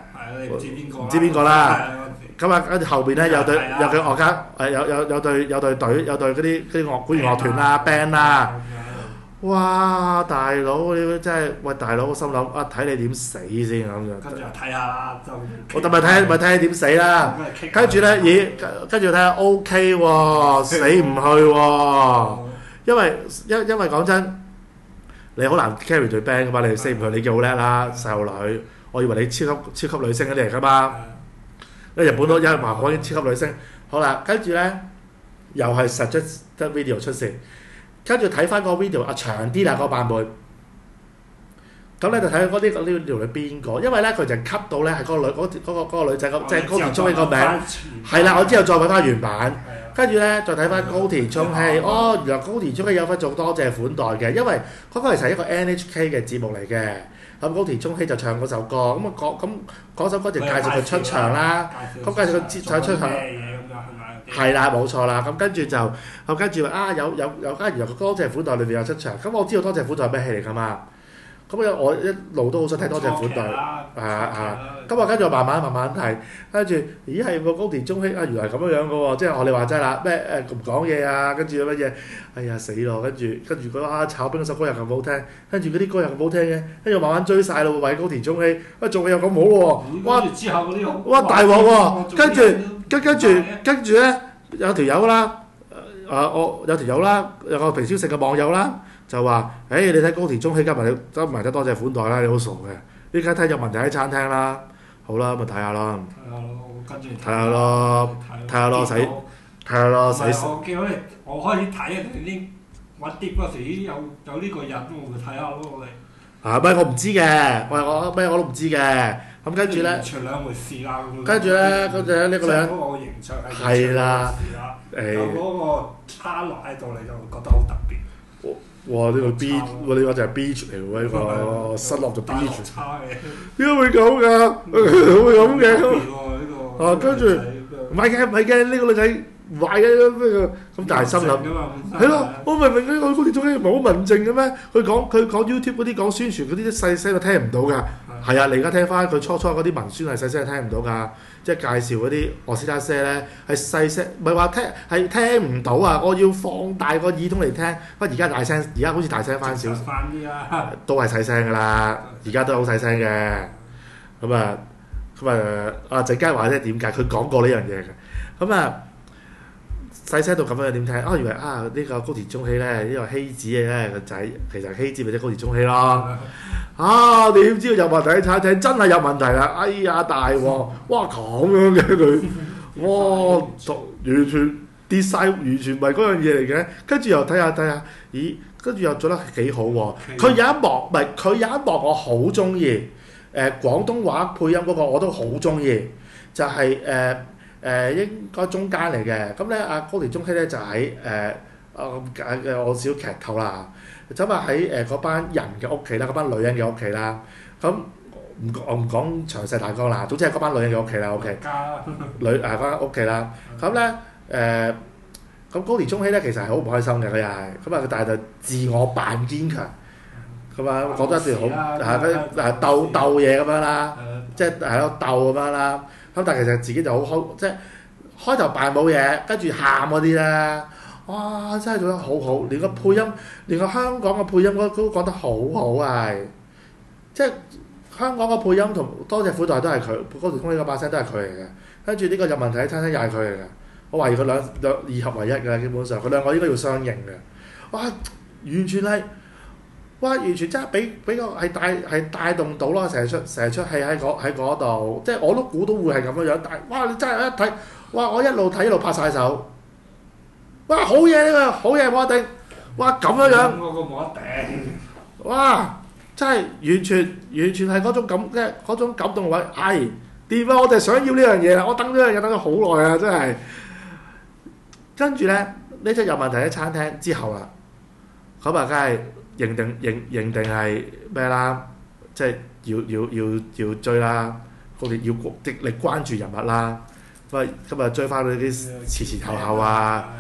唔知邊個啦， 唔知邊個啦。咁啊，跟住後邊咧有對係啊有佢樂家有隊隊有隊嗰啲管弦樂團啦 band 啦。哇！大佬你真係喂大佬，我心諗啊睇你點死先咁樣。 跟住又睇下啦，就我咪睇你點死啦。跟住咧，咦？跟住睇下 OK 喎，死唔去喎。因為講真，你好難 carry 隊 band 噶嘛，你死唔去，你叫好叻啦，細路女。我以為你超級女星嗰啲嚟噶嘛。因為日本都有人話我已經超級女星。好啦，跟住咧又係 suggest video 出事。跟住睇翻個 video 長啲啦個版本，咁咧就睇嗰啲條女邊個，因為咧佢就 cut 到咧係嗰個女仔即係高田充希個名，係啦，我之後再揾翻原版，跟住咧再睇翻高田充希，原來高田充希有份做多謝款待嘅，因為嗰個其實係一個 NHK 嘅節目嚟嘅，咁高田充希就唱嗰首歌，嗰首歌就介紹佢出場啦，咁介紹佢出場。係啦，冇錯啦。咁跟住就，原來個多謝款待裏邊有出場。咁我知道多謝款待係咩戲嚟㗎嘛。咁我一路都好想睇多謝款待。咁跟住我慢慢睇，跟住咦係個高田充希原來係咁樣嘅喎，即係我哋話齋啦，咩唔講嘢啊，跟住乜嘢，哎呀死咯，跟住嗰炒冰嗰首歌又咁好聽，跟住嗰啲歌又咁好聽嘅，跟住慢慢追晒咯，為高田充希，做嘢又咁好喎，哇！ 之後嗰啲哇大鑊喎，跟住咧有條友啦，我有條友啦，有個平超食嘅網友啦，就話：，你睇高田充希今日你執埋得多謝款待啦，你好傻嘅，呢間睇有問題喺餐廳啦。好啦，咁咪睇下咯。 跟住睇下咯，睇下咯，洗。 我見到你，我開始睇你啲揾碟嗰時已經有呢個人，我咪睇下咯，我哋。 我唔知嘅，我都唔知嘅。咁跟住咧， 完全兩回事啦。 跟住咧呢個女人。 嗰個形象係啦。 有嗰個差落喺度，你就會覺得好特別。 哇！呢個 B，你話就係 beach 嚟喎，呢個失落咗 beach。 差嘅。 點解會咁㗎？會咁嘅？跟住唔係嘅，呢個女仔唔係嘅咩嘅？咁但係心諗係咯，我明明呢個高田充希唔係好文靜嘅咩？佢講 YouTube 嗰啲講宣傳嗰啲細聲都聽唔到㗎。係啊，你而家聽翻佢初嗰啲文宣係細聲聽唔到㗎，即係介紹嗰啲俄斯拉些咧係細聲，唔係話係聽唔到啊！我要放大個耳筒嚟聽，不過而家大聲，而家好似大聲翻少少，都係細聲㗎啦，而家都好細聲嘅。咁啊陣間話咧點解佢講過呢樣嘢嘅？咁啊細聲到咁樣點聽？以為呢個高田充希咧呢個希子嘅咧個仔，其實希子咪即係高田充希咯。點知入問題喺餐廳，真係有問題啦！哎呀大鑊！哇咁樣嘅佢，哇完全跌晒，完全唔係嗰樣嘢嚟嘅。跟住又睇下，咦？跟住又做得幾好喎！佢有一幕我好中意，廣東話配音嗰個我都好中意，就係應該中間嚟嘅。咁咧高田充希咧就喺我少劇透啦。就喺嗰班人嘅屋企啦，嗰班女人嘅屋企啦。咁我唔講詳細大綱啦，總之係嗰班女人嘅屋企啦。OK，嗰間屋企啦。咁咧咁高田充希咧其實係好唔開心嘅，佢又係咁但係就自我扮堅強，咁講得一段好鬥嘢咁樣啦，即係喺度鬥咁樣啦。咁但係其實自己就好即係開頭扮冇嘢，跟住喊嗰啲咧。哇！真係做得好好，連個配音，連個香港嘅配音都講得好好啊！即係香港嘅配音同多謝款待都係佢，高田充希嗰把聲都係佢嚟嘅。跟住呢個有問題喺餐廳又係佢嚟嘅。我懷疑佢兩二合為一㗎，基本上佢兩個應該要相認嘅。哇！完全真係俾個係帶動到咯，成日出戲喺嗰度，即係我都估到會係咁樣樣。但係哇！你真係一睇，哇！我一路睇一路拍晒手。哇！好嘢呢個，好嘢冇得頂！哇咁樣樣， 嗰個冇得頂！ 哇！真係完全係嗰種感動位，係掂啊！我就係想要呢樣嘢啦，我等呢樣嘢等咗好耐啊！真係。跟住咧，呢出有問題喺餐廳之後啦，咁梗係認定係咩啦？即係要追啦，我哋要極力關注人物啦。今日追翻佢啲前後啊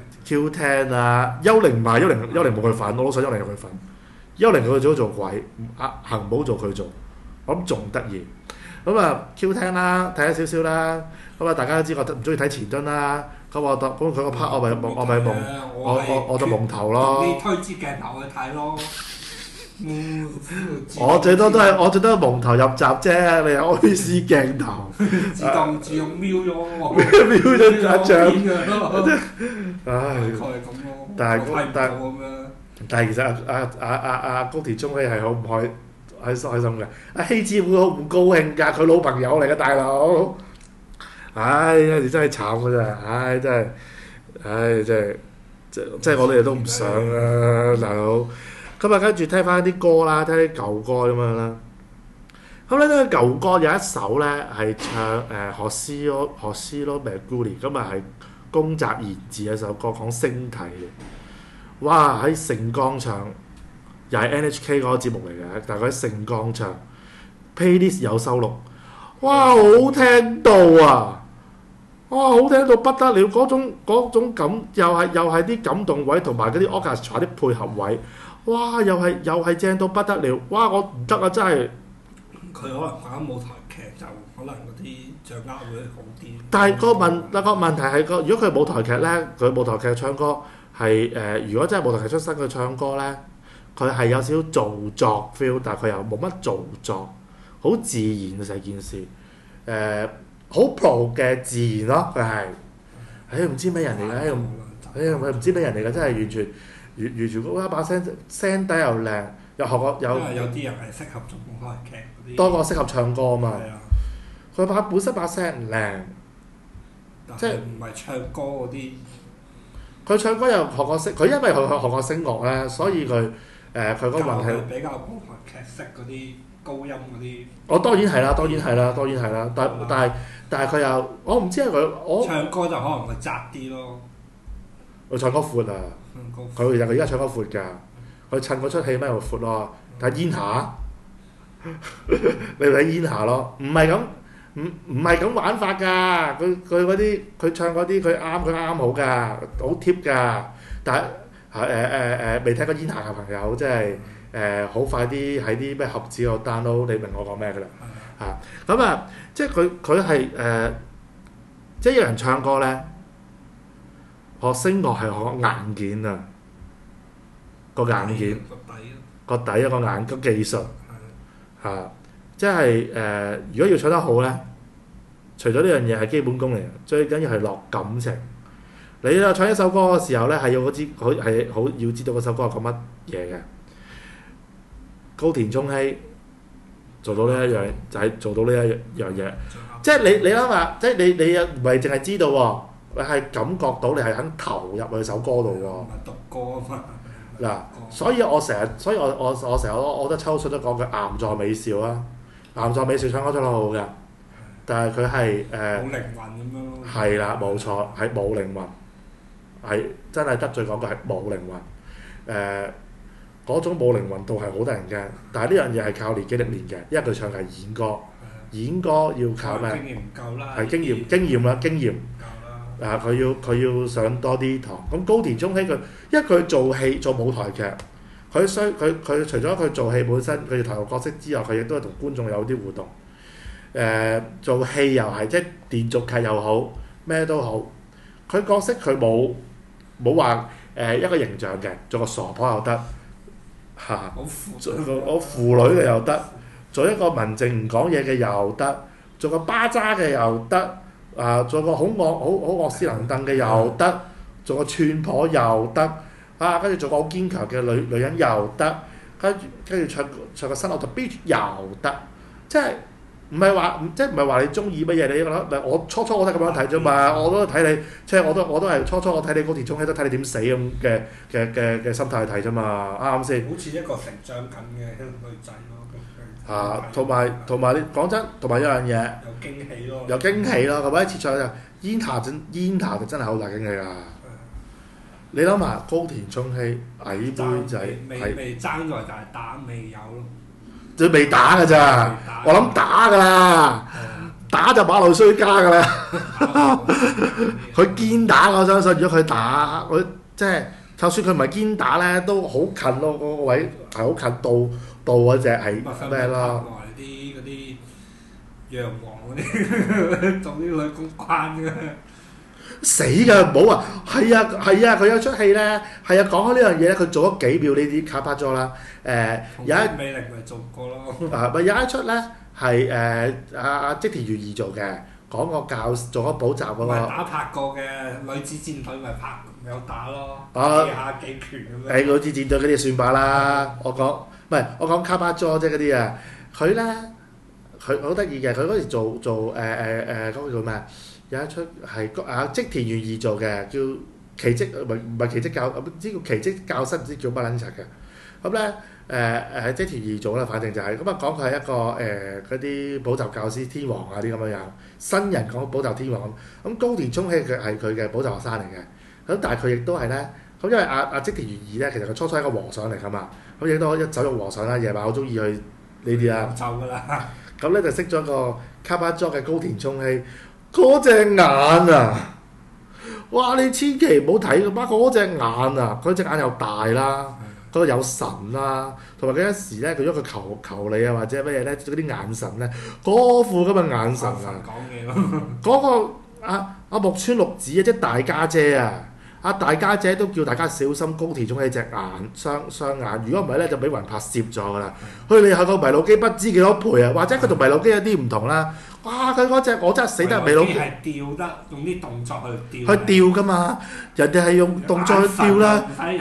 ，Q10 啊，幽靈唔係幽靈冇佢份，我都想幽靈有佢份。幽靈佢做鬼，行唔好做佢做，我諗仲得意。 咁啊 Q 聽啦，睇咗少少啦。咁啊，大家都知我唔中意睇前端啦。咁佢個 part 我就蒙頭咯。 啲推支鏡頭去睇咯。 我最多都係蒙頭入閘啫，你有 IC 鏡頭， 自動瞄咗瞄咗一張。唉， 係咁咯。 但係其實阿高田忠希係好唔開心嘅。阿希子會好唔高興㗎，佢老朋友嚟嘅大佬。唉，有時真係慘㗎咋，唉真係我哋都唔想啊，大佬。咁啊，跟住聽翻啲歌啦，聽啲舊歌咁樣啦。咁咧，呢舊歌有一首咧係唱學斯咯咩 Guri， 咁啊係宮澤賢治一首歌講星體嘅。哇！喺盛江唱，又係 NHK 嗰個節目嚟嘅，但係佢喺盛江唱 playlist 有收錄。哇！好聽到啊！哇！好聽到不得了，嗰種感又係啲感動位同埋嗰啲 orchestra 啲配合位。哇！又係正到不得了！哇！我唔得啊，真係。 佢可能玩舞台劇就可能嗰啲掌握會好啲。 但係個問題係如果佢係舞台劇咧，佢舞台劇唱歌係如果真係舞台劇出身佢唱歌咧，佢係有少少做作 feel， 但係佢又冇乜做作，好自然嘅成件事。好 pro 嘅自然咯，佢係。唔知咩人嚟嘅，唔知咩人嚟嘅，真係完全。完全嗰把聲底又靚，又學過有啲人係適合做舞台劇嗰啲， 多過適合唱歌啊嘛。佢本身把聲唔靚， 即係唔係唱歌嗰啲。 佢唱歌又學過佢因為佢學過聲樂咧，所以佢嗰個問題比較舞台劇式嗰啲高音嗰啲。 我當然係啦，但係佢又我唔知係佢唱歌就可能會窄啲咯。 佢唱歌闊啊！佢其實佢而家唱歌闊㗎，佢襯嗰出戲咪又闊咯。睇煙霞，你睇煙霞咯，唔係咁玩法㗎。佢嗰啲佢唱嗰啲佢啱好㗎，好貼㗎。但係未睇過煙霞嘅朋友，即係好快啲喺啲咩盒子度 download，你明我講咩㗎啦嚇。咁啊，即係佢係即係有人唱歌咧。學聲樂係學硬件啊，個硬件個底一個硬個技術嚇，即係如果要唱得好咧，除咗呢樣嘢係基本功嚟，最緊要係落感情。你唱一首歌嘅時候咧，係要好要知道嗰首歌係講乜嘢嘅。高田充希做到呢一樣就係做到呢一樣嘢，即係你諗下，即係你又唔係淨係知道喎。你係感覺到你係肯投入去首歌度喎。 唔係讀歌啊嘛。 嗱，所以我成日我覺得秋水都講佢岩在美少啊，岩在美少唱歌唱得好好嘅，但係佢係冇靈魂咁樣咯。 係啦，冇錯，係冇靈魂，係真係得罪講句係冇靈魂。嗰種冇靈魂度係好得人驚，但係呢樣嘢係靠年紀歷練嘅，因為佢唱係演歌，演歌要靠咩？ 經驗唔夠啦。 係經驗。佢要上多啲堂。咁高田充希佢，因為佢做戲做舞台劇，佢除咗佢做戲本身佢要投入角色之外，佢亦都係同觀眾有啲互動。做戲又係即係連續劇又好，咩都好，佢角色佢冇話一個形象嘅，做個傻婆又得嚇，做個婦女嘅又得，做一個文靜唔講嘢嘅又得，做個巴渣嘅又得。做個好惡死能登嘅又得，做個串婆又得，跟住做個好堅強嘅女人又得，跟住唱個新樂同 beat 又得，即係唔係話你中意乜嘢？你覺得我初我都係咁樣睇啫嘛，我都睇你，即係我都係初我睇你高田充希都睇你點死咁嘅心態去睇啫嘛，啱唔啱先？ 好似一個成長緊嘅女仔咯。 同埋你講真，同埋有樣嘢有驚喜咯，咁一次唱就煙霞就真係好大驚喜啊！你諗下高田充希矮妹仔未爭在就係打未有咯， 佢未打㗎咋，我諗打㗎啦，打就馬路衰家㗎啦，佢堅打我相信，如果佢打佢即係就算佢唔係堅打咧，都好近咯，嗰個位係好近到嗰隻係咩咯？ 啲嗰啲洋王嗰啲做啲女公關嘅。 死㗎，唔好啊！係啊，佢有出戲咧，係啊，講開呢樣嘢咧，佢做咗幾秒呢啲卡巴咗啦。有一美玲咪做過咯。 咪有一出咧係阿織田裕二做嘅，講個做咗補習嗰個。 打拍過嘅女子戰隊咪拍有打咯， 啊幾下幾拳咁樣。 女子戰隊嗰啲算罷啦，我講卡巴咗啫嗰啲啊，佢咧佢好得意嘅，佢嗰時做嗰個叫咩啊？有一出係織田裕二做嘅，叫奇蹟唔係奇蹟教，唔知叫奇蹟教室，唔知叫乜撚柒嘅。咁咧織田裕二做啦，反正就係咁啊，講佢係一個嗰啲補習教師天王啊啲咁樣樣，新人講補習天王咁。高田充希佢係佢嘅補習學生嚟嘅，咁但係佢亦都係咧，咁因為阿織田裕二咧，其實佢初初係一個和尚嚟㗎嘛，咁亦都一走入和尚啦，夜晚好中意去呢啲啦。 就㗎啦。 咁咧就識咗個卡巴佐嘅高田充希。嗰隻眼啊！哇！你千祈唔好睇㗎嘛！嗰隻眼啊，佢隻眼又大啦，嗰個有神啦，同埋佢一時咧，佢如果佢求你啊，或者乜嘢咧，嗰啲眼神咧，嗰副咁嘅眼神啊！ 講嘢咯。 嗰個阿木村綠子啊，即係大家姐啊！大家姐都叫大家小心高田充希隻眼雙眼，如果唔係咧就俾雲拍攝咗㗎啦。佢哋係個迷路機不知幾多倍啊，或者佢同迷路機有啲唔同啦。哇！佢嗰隻我真係死得迷路機係吊得，用啲動作去吊。 去吊㗎嘛，人哋係用動作去吊啦，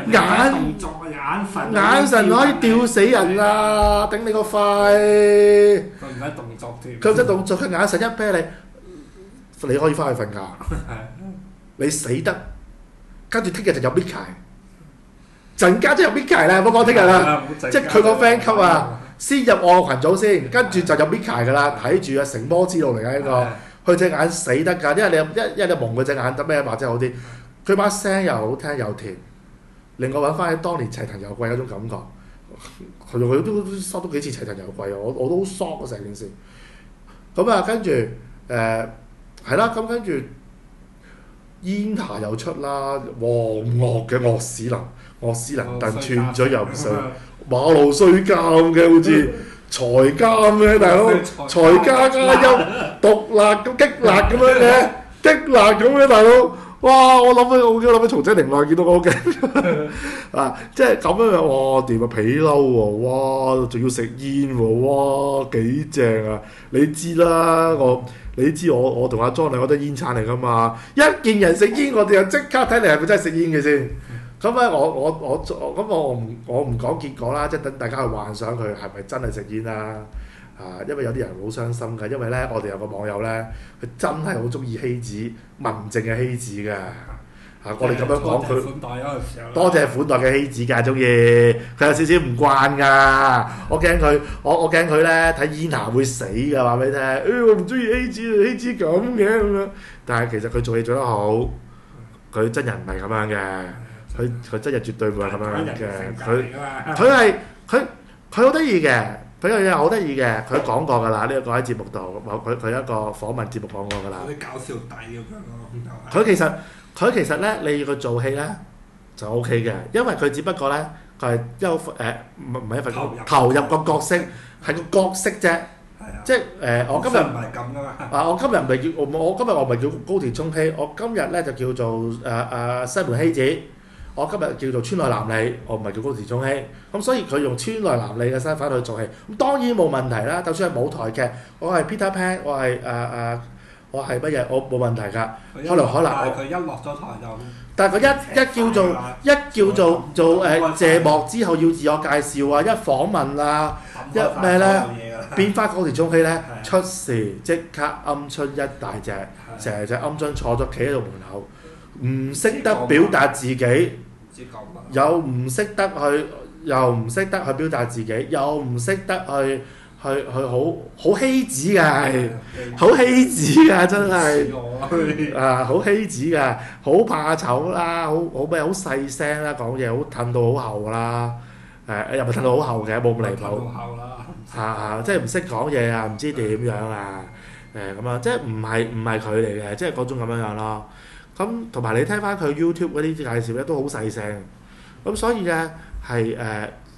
眼神可以吊死人啊！頂你個肺！ 佢唔使動作添。 佢唔使動作，佢眼神一啤你可以翻去瞓覺。你死得！跟住聽日就入 Mickey，陣間就入 Mickey啦，唔好講聽日啦，即係佢個 friend 級啊，先入我個群組先，跟住就入 Mickey 噶啦，睇住啊成魔之路嚟嘅呢個，佢隻眼死得㗎，因為你蒙佢隻眼得咩或者好啲，佢把聲又好聽又甜，令我揾翻起當年齊藤由貴嗰種感覺，佢都收到幾次齊藤由貴啊，我都好 shock 啊成件事，咁啊跟住係啦，咁跟住。煙霞又出啦，黃惡嘅惡屎能燉串咗又唔水，馬路衰監嘅好似財監嘅大佬，財加陰毒辣咁激辣咁樣嘅，激辣咁嘅大佬，哇！我諗起曹姐玲來見到我好驚啊！即係咁樣哇掂啊皮褸喎，哇仲要食煙喎，哇幾正啊！你知啦你知我同阿莊兩個都煙鏟嚟㗎嘛，一見人食煙我哋就即刻睇嚟係咪真係食煙嘅先。咁咧我唔講結果啦，即係等大家去幻想佢係咪真係食煙啦。因為有啲人好傷心㗎，因為咧我哋有個網友咧，佢真係好中意希子文靜嘅希子㗎。我哋咁樣講佢，多謝款待嘅希子㗎，中意佢有少少唔慣㗎，我驚佢咧睇煙霞會死㗎，話俾你聽。我唔中意希子咁嘅咁樣，但係其實佢做嘢做得好，佢真人唔係咁樣嘅，佢真人絕對唔係咁樣嘅，佢好得意嘅，佢有嘢好得意嘅，佢講過㗎啦，呢個喺節目度，佢一個訪問節目講過㗎啦。 嗰啲搞笑底咁樣佢其實咧，你要佢做戲咧就 O K 嘅，因為佢只不過咧佢係唔係一份投入個角色，係個角色啫。即係我今日唔係咁噶嘛。 我今日唔係叫我今日我唔係叫高田充希，我今日咧就叫做西門希子。我今日叫做川內南里，我唔係叫高田充希。咁所以佢用川內南里嘅身份去做戲，咁當然冇問題啦。就算係舞台劇，我係 Peter Pan，我係乜嘢？我冇問題㗎。可能佢一落咗台就， 但係佢一叫做謝幕之後要自我介紹啊，一訪問啊，一咩咧變翻高田充希咧出事即刻鵪鶉一大隻，成隻鵪鶉坐咗企喺度門口，唔識得表達自己，又唔識得去表達自己，又唔識得去好希子㗎，好希子㗎，真係好希子㗎，好怕醜啦，好細聲啦，講嘢好褪到好後啦，又唔係褪到好後嘅，冇咁離譜，即係唔識講嘢啊，唔知點樣啊，咁啊，即係唔係佢嚟嘅，即係嗰種咁樣咯。咁同埋你聽翻佢 YouTube 嗰啲介紹咧，都好細聲，咁所以咧係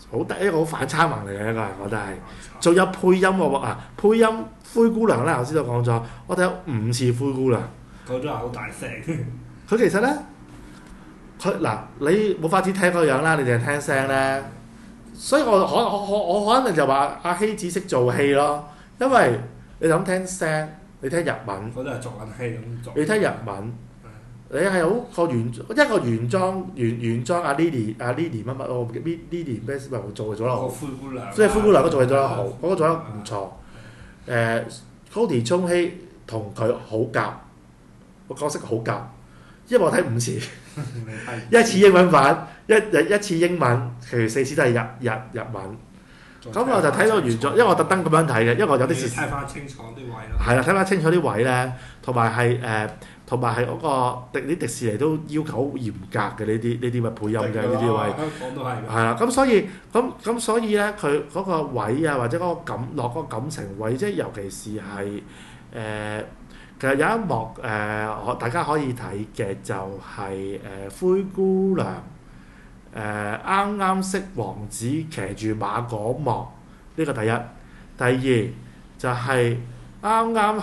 好得一個好反差萌嚟嘅一個人，我覺得係。仲有配音配音灰姑娘咧，頭先都講咗，我睇咗5次灰姑娘。 講咗好大聲。 佢其實咧，你冇法子聽個樣啦，你淨係聽聲咧。所以我可能就話阿希子識做戲咯，因為你就咁聽聲，你聽日文， 嗰啲係作緊戲咁做。 你聽日文，你係好個原裝阿 Lily 乜乜Lily 咩咪做咗咯， 灰姑娘。 即係灰姑娘都做咗得好，嗰個做得唔錯。高田充希同佢好夾，個角色好夾，因為我睇5次，一次英文版，一次英文，其餘4次都係日文。咁我就睇到原作，因為我特登咁樣睇嘅，因為我有啲時睇翻清楚啲位咯。 係啦，睇翻清楚啲位咧，同埋係嗰個迪士尼都要求好嚴格嘅呢啲咪配音嘅呢啲位。 香港都係。 係啦，咁所以咧，佢嗰個位啊，或者嗰個落嗰個感情位，即係尤其是係其實有一幕大家可以睇嘅就係灰姑娘。啱啱識王子騎住馬嗰幕，呢個第一。第二就係啱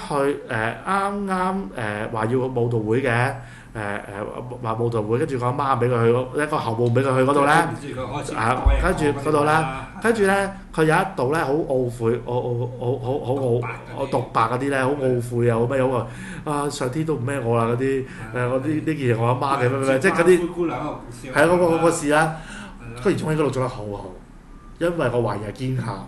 話要去舞蹈會嘅，話舞蹈會，跟住個媽俾佢去一個後母俾佢去嗰度咧，跟住嗰度啦，跟住咧佢有一度咧好懊悔，好獨白嗰啲咧，好懊悔啊，好咩好啊上天都唔孭我啦嗰啲，我呢件嘢我阿媽嘅咩，即係嗰啲灰姑娘個故事。 係啊，嗰個事啦。高田充希嗰度做得好好，因為我懷疑係堅喊，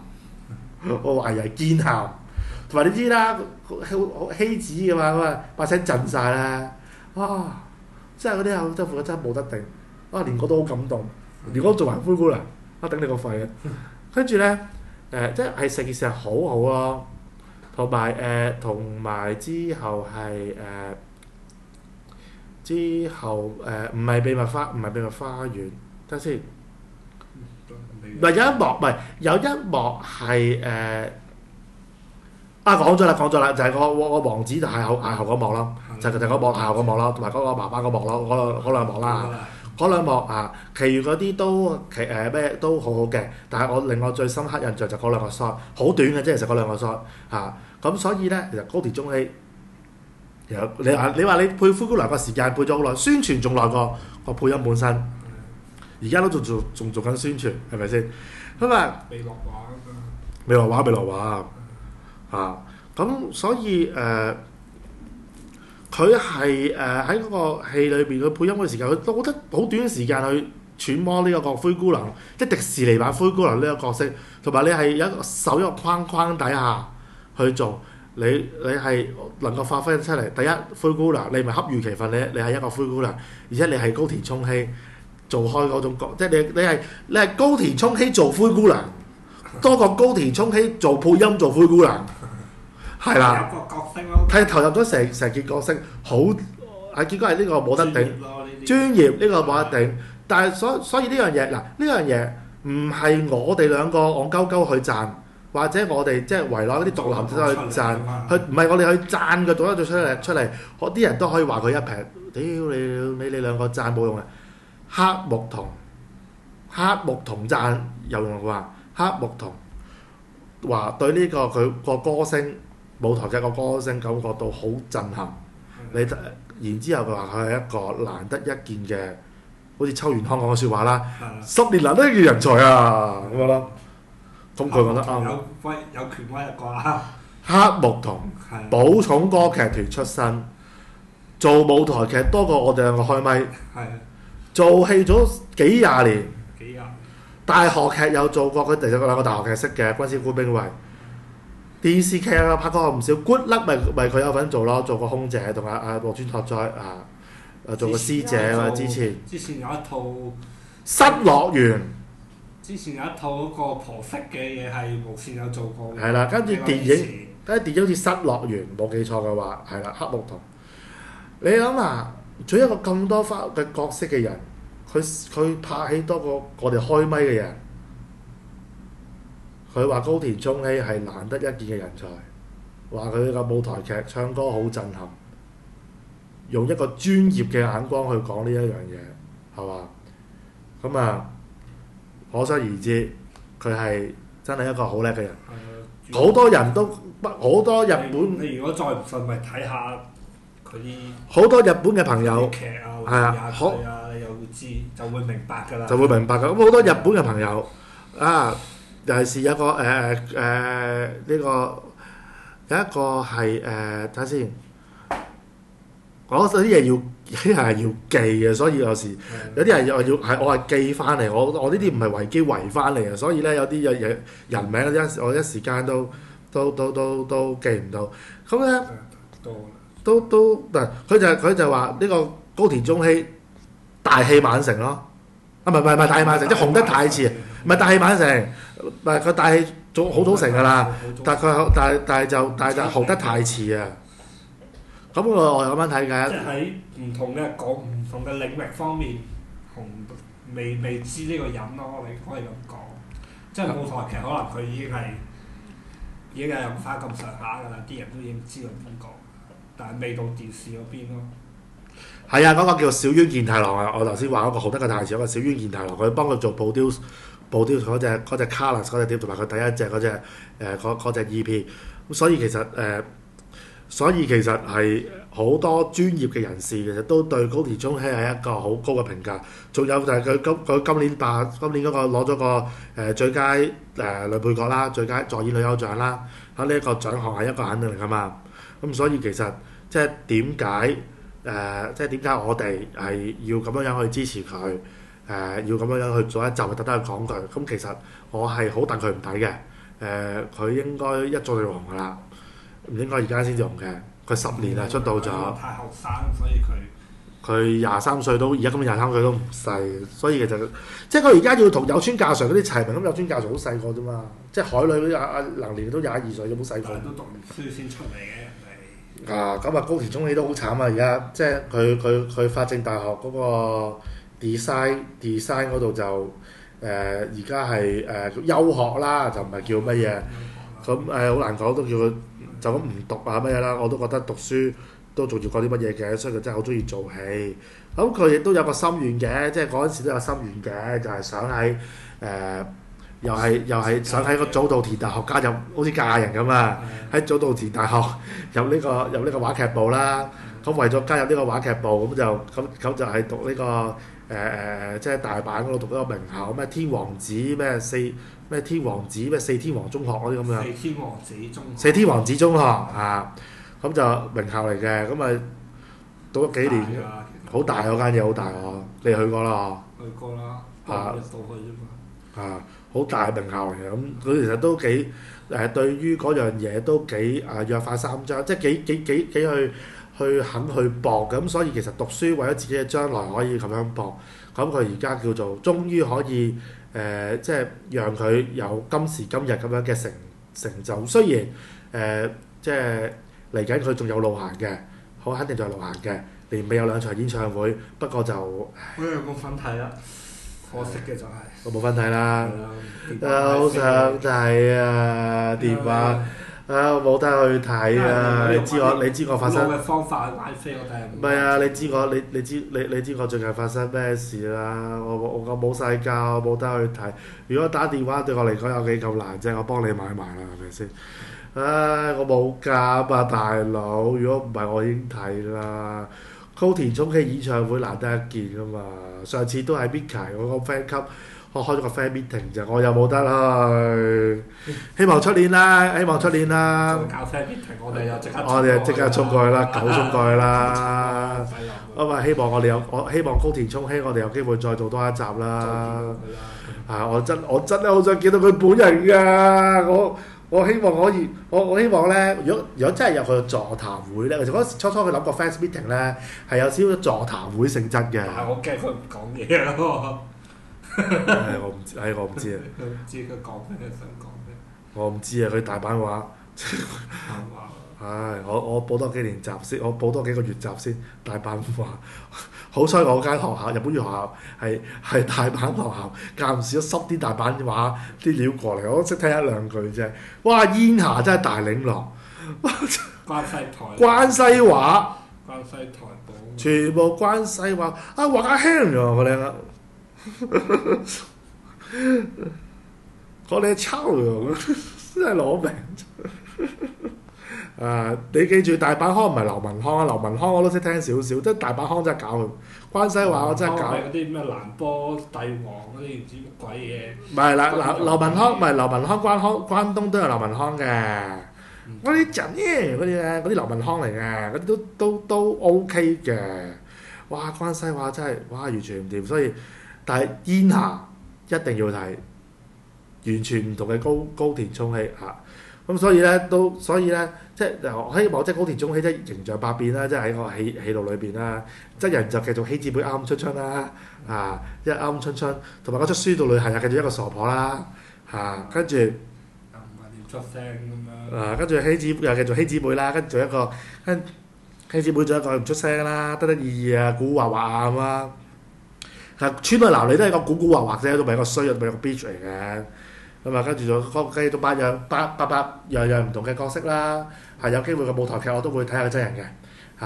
同埋你知啦，希子嘅嘛，咁啊把聲震晒啦，哇！真係嗰啲真係真係冇得頂，連我都好感動，連我做埋灰姑娘，頂你個肺啊！跟住咧即係成件事係好好咯，同埋之後係唔係秘密花園，等先。唔係有一幕係講咗啦，就係個王子就邂逅嗰幕咯，就係個幕邂逅嗰幕咯，同埋嗰個爸爸嗰幕咯，嗰兩幕啦，嗰兩幕啊，其餘嗰啲都咩都好好嘅，但係我令我最深刻印象就嗰兩個 shot， 好短嘅啫，其實嗰兩個 shot 嚇，咁所以咧其實高田充希，你話你配灰姑娘個時間配咗好耐，宣傳仲耐過個配音本身。而家都仲做緊宣傳，係咪先？咁啊， 未落畫㗎嘛。 未落畫啊！咁所以佢係喺嗰個戲裏邊，佢配音嘅時間，佢都覺得好短嘅時間去揣摩呢一個灰姑娘，即係迪士尼版灰姑娘呢個角色，同埋你係有一個受一個框框底下去做，你係能夠發揮出嚟。第一，灰姑娘你咪恰如其分，你係一個灰姑娘，而且你係高田充希。做開嗰種角，即係你係高田充希做灰姑娘，多過高田充希做配音做灰姑娘，係啦。 投入個角色咯。 係投入咗成件角色，好結果係呢個冇得頂，專業呢個冇得頂。但係所以呢樣嘢呢樣嘢唔係我哋兩個戇鳩鳩去讚，或者我哋即係圍內嗰啲獨男仔去讚，佢唔係我哋去讚佢做得出嚟，啲人都可以話佢一撇，屌你兩個讚冇用啊！黑木瞳讚有用嘅話，黑木瞳話對呢個佢個歌聲舞台嘅個歌聲感覺到好震撼。然之後佢話佢係一個難得一見嘅，好似秋元康講嘅説話啦，10年難得一見人才啊咁樣咯。咁佢覺得啱。 有權威啩？ 黑木瞳寶塚歌劇團出身，做舞台劇多過我哋兩個開咪。做戲咗幾廿年，大學劇有做過，佢哋有兩個大學劇識嘅《軍師官兵衛》，電視劇啊拍過唔少。Good Luck 咪佢有份做咯，做過空姐同阿木村拓哉做過師姐啊之前有一套失樂園， 之前有一套嗰個婆媳嘅嘢係無線有做過嘅。 係啦，跟住電影好似失樂園，冇記錯嘅話係啦，黑木瞳。你諗下？做一個咁多花嘅角色嘅人，佢拍起多過我哋開咪嘅人，佢話高田充希係難得一見嘅人才，話佢個舞台劇唱歌好震撼，用一個專業嘅眼光去講呢一樣嘢，係嘛？咁可想而知， 佢係真係一個好叻嘅人。好多人都好多日本， 你如果再唔信，咪睇下佢啲好多日本嘅朋友劇啊， 係啊啊， 好你又會知，就會明白㗎啦。 就會明白㗎。咁好多日本嘅朋友啊，尤其是有一個呢個有一個係睇下先，我啲嘢有啲係要記嘅，所以有時有啲人我係記翻嚟，我呢啲唔係維基圍翻嚟嘅，所以咧有啲人名我一時間都記唔到。咁咧嗱，佢就話呢個高田忠希大器晚成咯，啊唔係大器晚成，即係紅得太遲，唔係大器晚成，唔係佢大器好早成㗎啦，但係就紅得太遲啊！咁我咁樣睇嘅， 即係喺唔同嘅領域方面，未知呢個人咯，你可以咁講。即係舞台劇可能佢已經係有翻咁上下㗎啦，啲人都已經知道邊個，但係未到電視嗰邊咯。 係啊，嗰、個叫小淵健太郎啊！我頭先話嗰個好得嘅太遲，嗰個小淵健太郎，佢幫佢做 produce 嗰隻 Colors 嗰隻碟，同埋佢第一隻嗰隻 EP。咁所以其實係好多專業嘅人士其實都對高田忠希係一個好高嘅評價。仲有就係佢今年嗰個攞咗個最佳女配角啦，最佳助演女優獎啦。嚇呢一個獎項係一個肯定嚟㗎嘛。咁所以其實即係點解我哋係要咁樣去支持佢？要咁樣去做一集，特登去講佢。咁其實我係好戥佢唔抵嘅。佢應該一早就紅㗎啦。唔應該而家先至紅嘅，佢10年啊出道咗。 太後生，所以佢23歲都而家咁23歲都唔細，所以其實即係佢而家要同有村架純嗰啲齊名，咁有村架純好細個啫嘛，即係海女阿能年都22歲，有冇細個？ 都讀完書先出嚟嘅人哋。 啊，咁啊高田忠希都好慘啊！而家即係佢法政大學嗰個 design 嗰度就而家係休學啦，就唔係叫乜嘢。咁好難講，都叫佢。就咁唔讀啊乜嘢啦，我都覺得讀書都做住過啲乜嘢嘅，所以佢真係好中意做戲。咁佢亦都有個心願嘅，即係嗰陣時都有心願嘅，就係想喺又係想喺個早稻田大學加入，好似嫁人咁啊！喺早稻田大學入呢個話劇部啦。咁為咗加入呢個話劇部，咁就係讀呢個即係大阪嗰度讀嗰個名校咩天王子咩天王子咩四天王中學嗰啲咁樣。四天王子中學啊，咁就名校嚟嘅，咁咪讀咗幾年，好大嗰間嘢，好大喎！你去過啦？ 去過啦，入到去啫嘛。 啊，好大名校嚟嘅，咁佢其實都幾對於嗰樣嘢都幾約法三章，即係幾去肯去搏嘅，咁所以其實讀書為咗自己嘅將來可以咁樣搏，咁佢而家叫做終於可以即係讓佢有今時今日咁樣嘅成就。雖然即係嚟緊佢仲有路行嘅，好肯定仲有路行嘅，年尾有2場演唱會，不過就我有冇份睇啦，可惜嘅就係我冇份睇啦，好想睇啊電話。冇得去睇啊！你知我發生嘅方法買飛，我睇唔係啊！你知我最近發生咩事啦？我冇世界，我冇得去睇。如果打電話對我嚟講有幾咁難啫？我幫你買埋啦，係咪先？我冇夾啊，大佬！如果唔係我已經睇啦。高田忠希演唱會難得一見㗎嘛！上次都係 Mika 我個 friend 級。我開咗個 fan meeting 啫，我又冇得去。希望出年啦。 搞 fan meeting，我哋即刻衝過去啦，狗衝過去啦。咁啊，希望高田忠希，我哋有機會再做多一集啦。我真係好想見到佢本人㗎。我希望可以，我希望咧，如果真係有佢座談會咧，其實嗰時初佢諗個 fans meeting 咧係有少少座談會性質嘅。 我驚佢唔講嘢咯。 我唔知啊！ 佢唔知佢講咩，想講咩。 我唔知啊！佢大阪話。我補多幾年習先，我補多幾個月習先。大阪話，好彩我間學校日本語學校係大阪學校，間唔時都塞啲大阪話啲料過嚟，我都識聽一兩句啫。哇！煙霞真係大嶺浪。關西話。 關西台寶。 全部關西話話家鄉㗎，我靚啊！ 我哋抄真係攞命。你記住大阪腔唔係劉文腔啊，劉文腔我都識聽少少，即係大阪腔真係搞佢。關西話我真係搞。 嗰啲咩蘭波帝王嗰啲唔知乜鬼嘢。 唔係啦，劉文腔唔係劉文腔，關東都有劉文腔嘅。嗰啲陣嗰啲咧，嗰啲劉文腔嚟嘅，嗰啲都 OK 嘅。哇！關西話真係哇完全唔掂，所以但係煙霞一定要睇，完全唔同嘅高田充希嚇。咁所以咧即係我希望即係高田充希即係形象百變啦，即係喺個戲路裏邊啦，即係人就繼續希子妹啱春春啦，一啱春春，同埋嗰出書到旅行又繼續一個傻婆啦，跟住又唔係點出聲咁樣。 跟住希子又繼續希子妹啦，跟住一個希子妹仲有一個唔出聲啦，得意啊，古惑惑啊咁啦。村內男女都係個古惑惑啫，都唔係一個衰人，唔係一個 bitch 嚟嘅。咁跟住就繼續八樣唔同嘅角色啦，有機會嘅舞台劇我都會睇下真人嘅，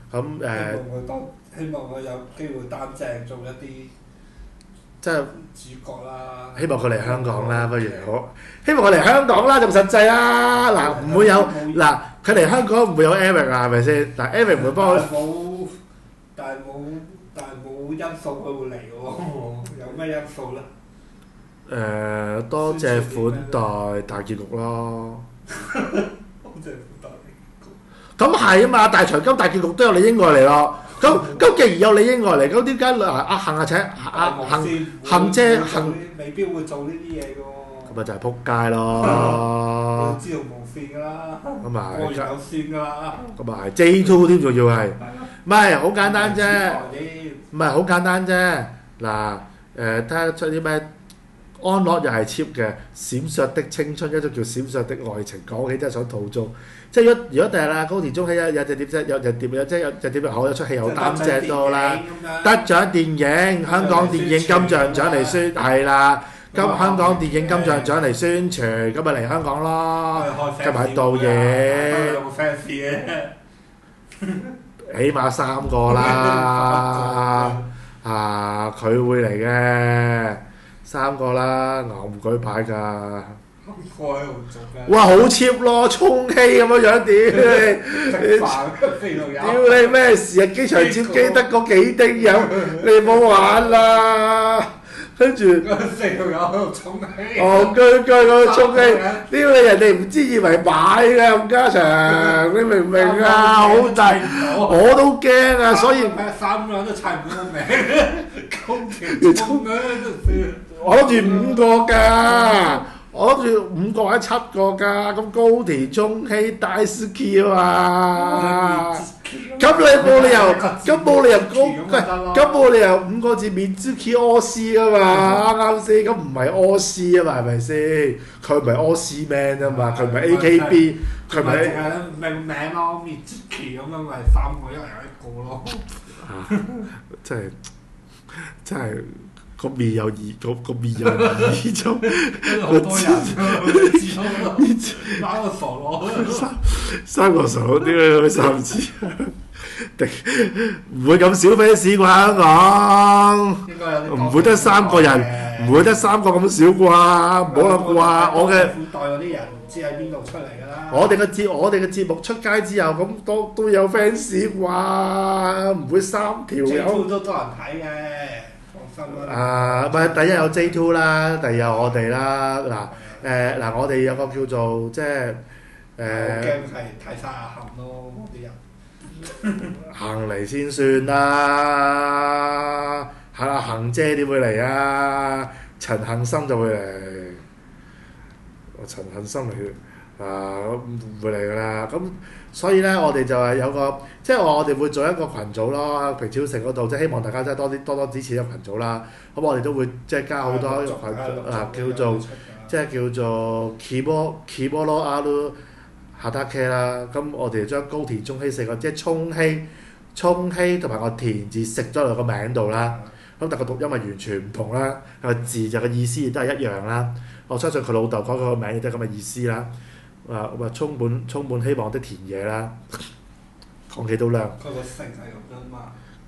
希望佢有機會擔正做一啲即係主角啦。 希望佢嚟香港啦，不如好，希望佢嚟香港啦，仲實際啦。唔會有佢嚟香港唔會有 Eric 啊，係咪先？但 Eric 唔會幫佢。 但係冇因素佢會嚟喎，有咩因素咧？ 多謝款待大結局咯。 多謝款待大結局。 咁係啊嘛，大長今大結局都有李英愛嚟咯。咁既然有李英愛嚟，咁點解阿杏姐未必會做呢啲嘢嘅喎。 咁咪就係撲街咯。 知道無線㗎啦。 咁咪過完有線㗎啦。 咁咪係 J2 添，仲要係。唔係好簡單啫。唔係好簡單啫。嗱睇下出啲咩？安樂又係 cheap 嘅，閃爍的青春一種叫閃爍的愛情，講起真係想吐槽。即係如果第日啦，高田充希有隻碟即有隻碟好有出戲又擔正到啦，得獎電影香港電影金像獎嚟宣係啦，香港電影金像獎嚟宣傳，咁咪嚟香港咯，跟埋導演，起碼3個啦，佢會嚟嘅。3個啦，牛唔舉牌㗎。哇！好 cheap 咯，充氣咁樣屌你咩事啊？機場接機得嗰幾丁友，你冇玩啦！跟住 4條友喺度充氣。 居喺度充氣，屌你人哋唔知以為買㗎冚家祥，你明唔明啊？好大，我都驚啊！所以 3個人都猜唔到個名，高田充啊！ 我諗住5個㗎，我諗住5個或者7個㗎，咁高田充希大好き啊嘛，咁你冇理由咁冇理由5個字面好き柯斯啊嘛，啱先？咁唔係柯斯啊嘛，係咪先？佢唔係柯斯 man 啊嘛，佢唔係 AKB， 佢唔係淨係命名咯，面好き咁樣咪3個一人1個咯。 真係。個面有2種， 好多人3個傻佬 ，3個傻佬點解3次？唔會咁少 fans 啩香港？唔會得3個人，唔會得3個咁少啩？唔好諗啩！我嘅款待嗰啲人唔知喺邊度出嚟㗎啦。 我哋嘅節目出街之後，咁都有 fans 啩？唔會3條友。 都多人睇嘅。 唔係第一有 J2 啦，第二有我哋啦。我哋有個叫做即係我驚係睇晒阿恆咯啲人。 行嚟先算啦，阿恆姐點會嚟啊？陳杏心就會嚟，陳杏心嚟唔會嚟㗎啦。咁所以咧，我哋就係有個，即係我哋會做一個群組咯，平超城嗰度，即係希望大家真係多支持呢個群組啦。咁我哋都會即係加好多群組叫做 Kiboro Aru Hatake 啦。咁我哋將高田充希4個，即係充希同埋個田字食咗落個名度啦。咁但個讀音係完全唔同啦，個字就個意思亦都係一樣啦。我相信佢老豆改個名亦都係咁嘅意思啦。充滿希望的田野啦，講幾都靚。 佢個姓係咁樣嘛？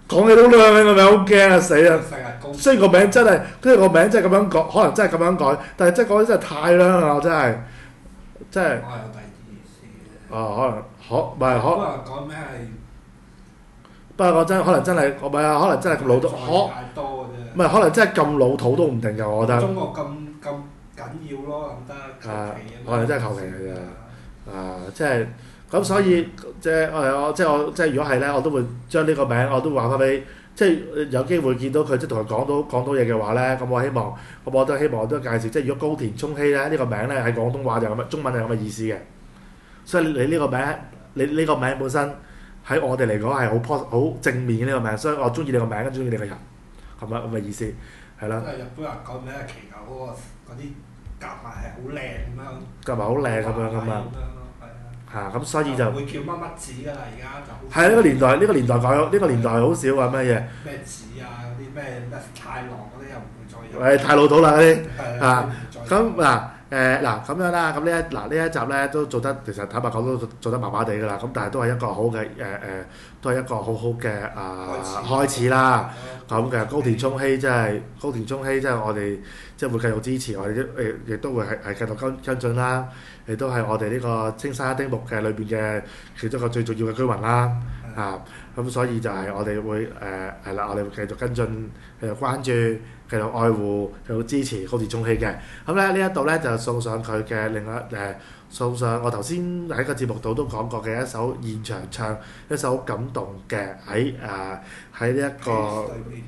講起都兩個名好驚啊！死啊！ 成日高， 雖然個名真係，跟住個名真係咁樣改，可能真係咁樣改，但係真係講得真係太靚啦！真係，真係。 我有第二意思嘅。 可能唔係可能講咩係？ 不過講真，可能真係唔係啊，可能真係咁老土， 太多嘅啫。 唔係可能真係咁老土都唔定㗎，我覺得。 中國咁緊要咯，諗得求其啊嘛。 我哋真係求其嘅啫。即係咁，所以即係我即係如果係咧，我都會將呢個名我都話翻俾，即係有機會見到佢，即係同佢講到嘢嘅話咧，咁我希望，我都希望我都介紹，即係如果高田充希咧呢個名咧喺廣東話就咁嘅，中文係咁嘅意思嘅。所以你呢個名，你呢個名本身喺我哋嚟講係好正面嘅呢個名，所以我中意你個名，跟中意你個人，係咪咁嘅意思？係啦。 即係日本人講名係騎牛嗰啲夾埋係好靚咁樣。 夾埋好靚咁樣㗎嘛。咁所以就會叫乜乜子㗎啦，而家就係呢個年代，改咗，呢個年代好少話乜嘢。 咩子啊，嗰啲咩太郎嗰啲又唔會再有。 太老土啦嗰啲。咁咁樣啦，咁呢一集咧都做得，其實坦白講都做得麻麻地㗎啦。咁但係都係一個好嘅都係一個好好嘅開始啦。咁其實高田充希真係我哋即係會繼續支持，我哋亦都會係繼續跟進啦。亦都係我哋呢個青山一丁目嘅裏邊嘅其中一個最重要嘅居民啦。咁所以就係我哋會係啦，我哋會繼續跟進，繼續關注，繼續愛護，繼續支持高田充希嘅。咁咧呢一度咧就送上佢嘅另外送上我頭先喺個節目度都講過嘅一首現場唱一首好感動嘅喺呢一個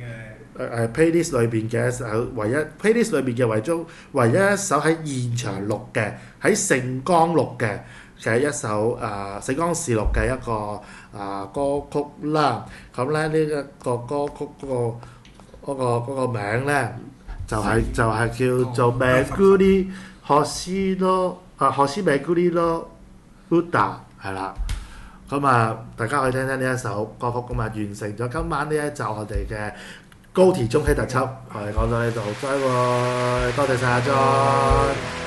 playlist 裏邊嘅一首唯一 playlist 裏邊嘅唯一一首喺現場錄嘅喺盛岡錄嘅一首盛岡市錄嘅一個歌曲啦。咁咧呢一個歌曲嗰個名咧就係叫做 Meguri Hoshi no Hoshi Meguri no Uta 係啦。咁大家可以聽聽呢一首歌曲，咁完成咗今晚呢一集我哋嘅高田充希特輯。我哋講到呢度，再會，多謝晒阿 John。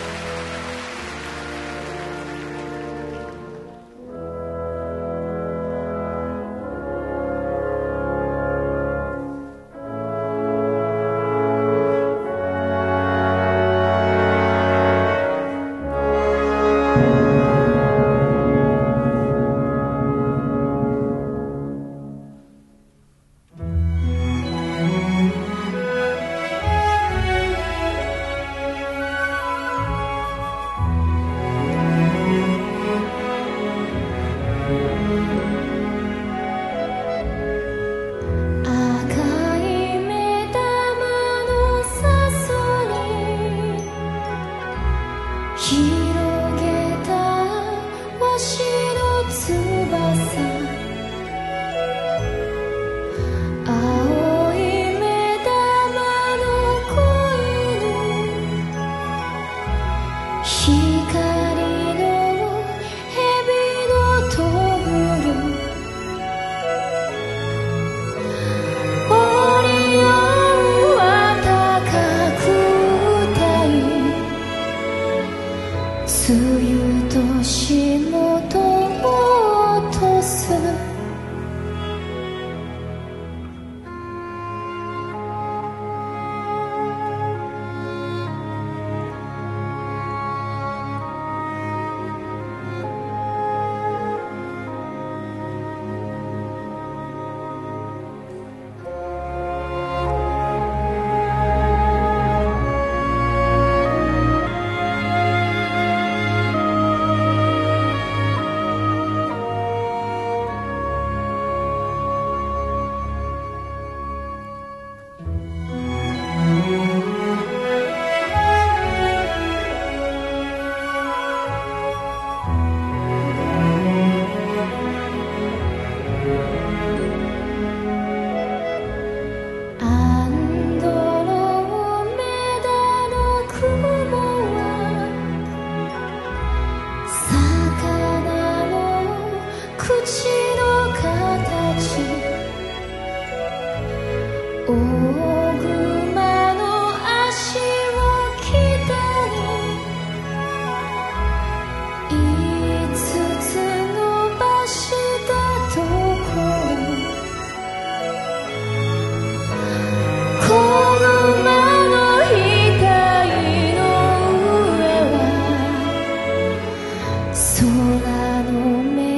「 空の目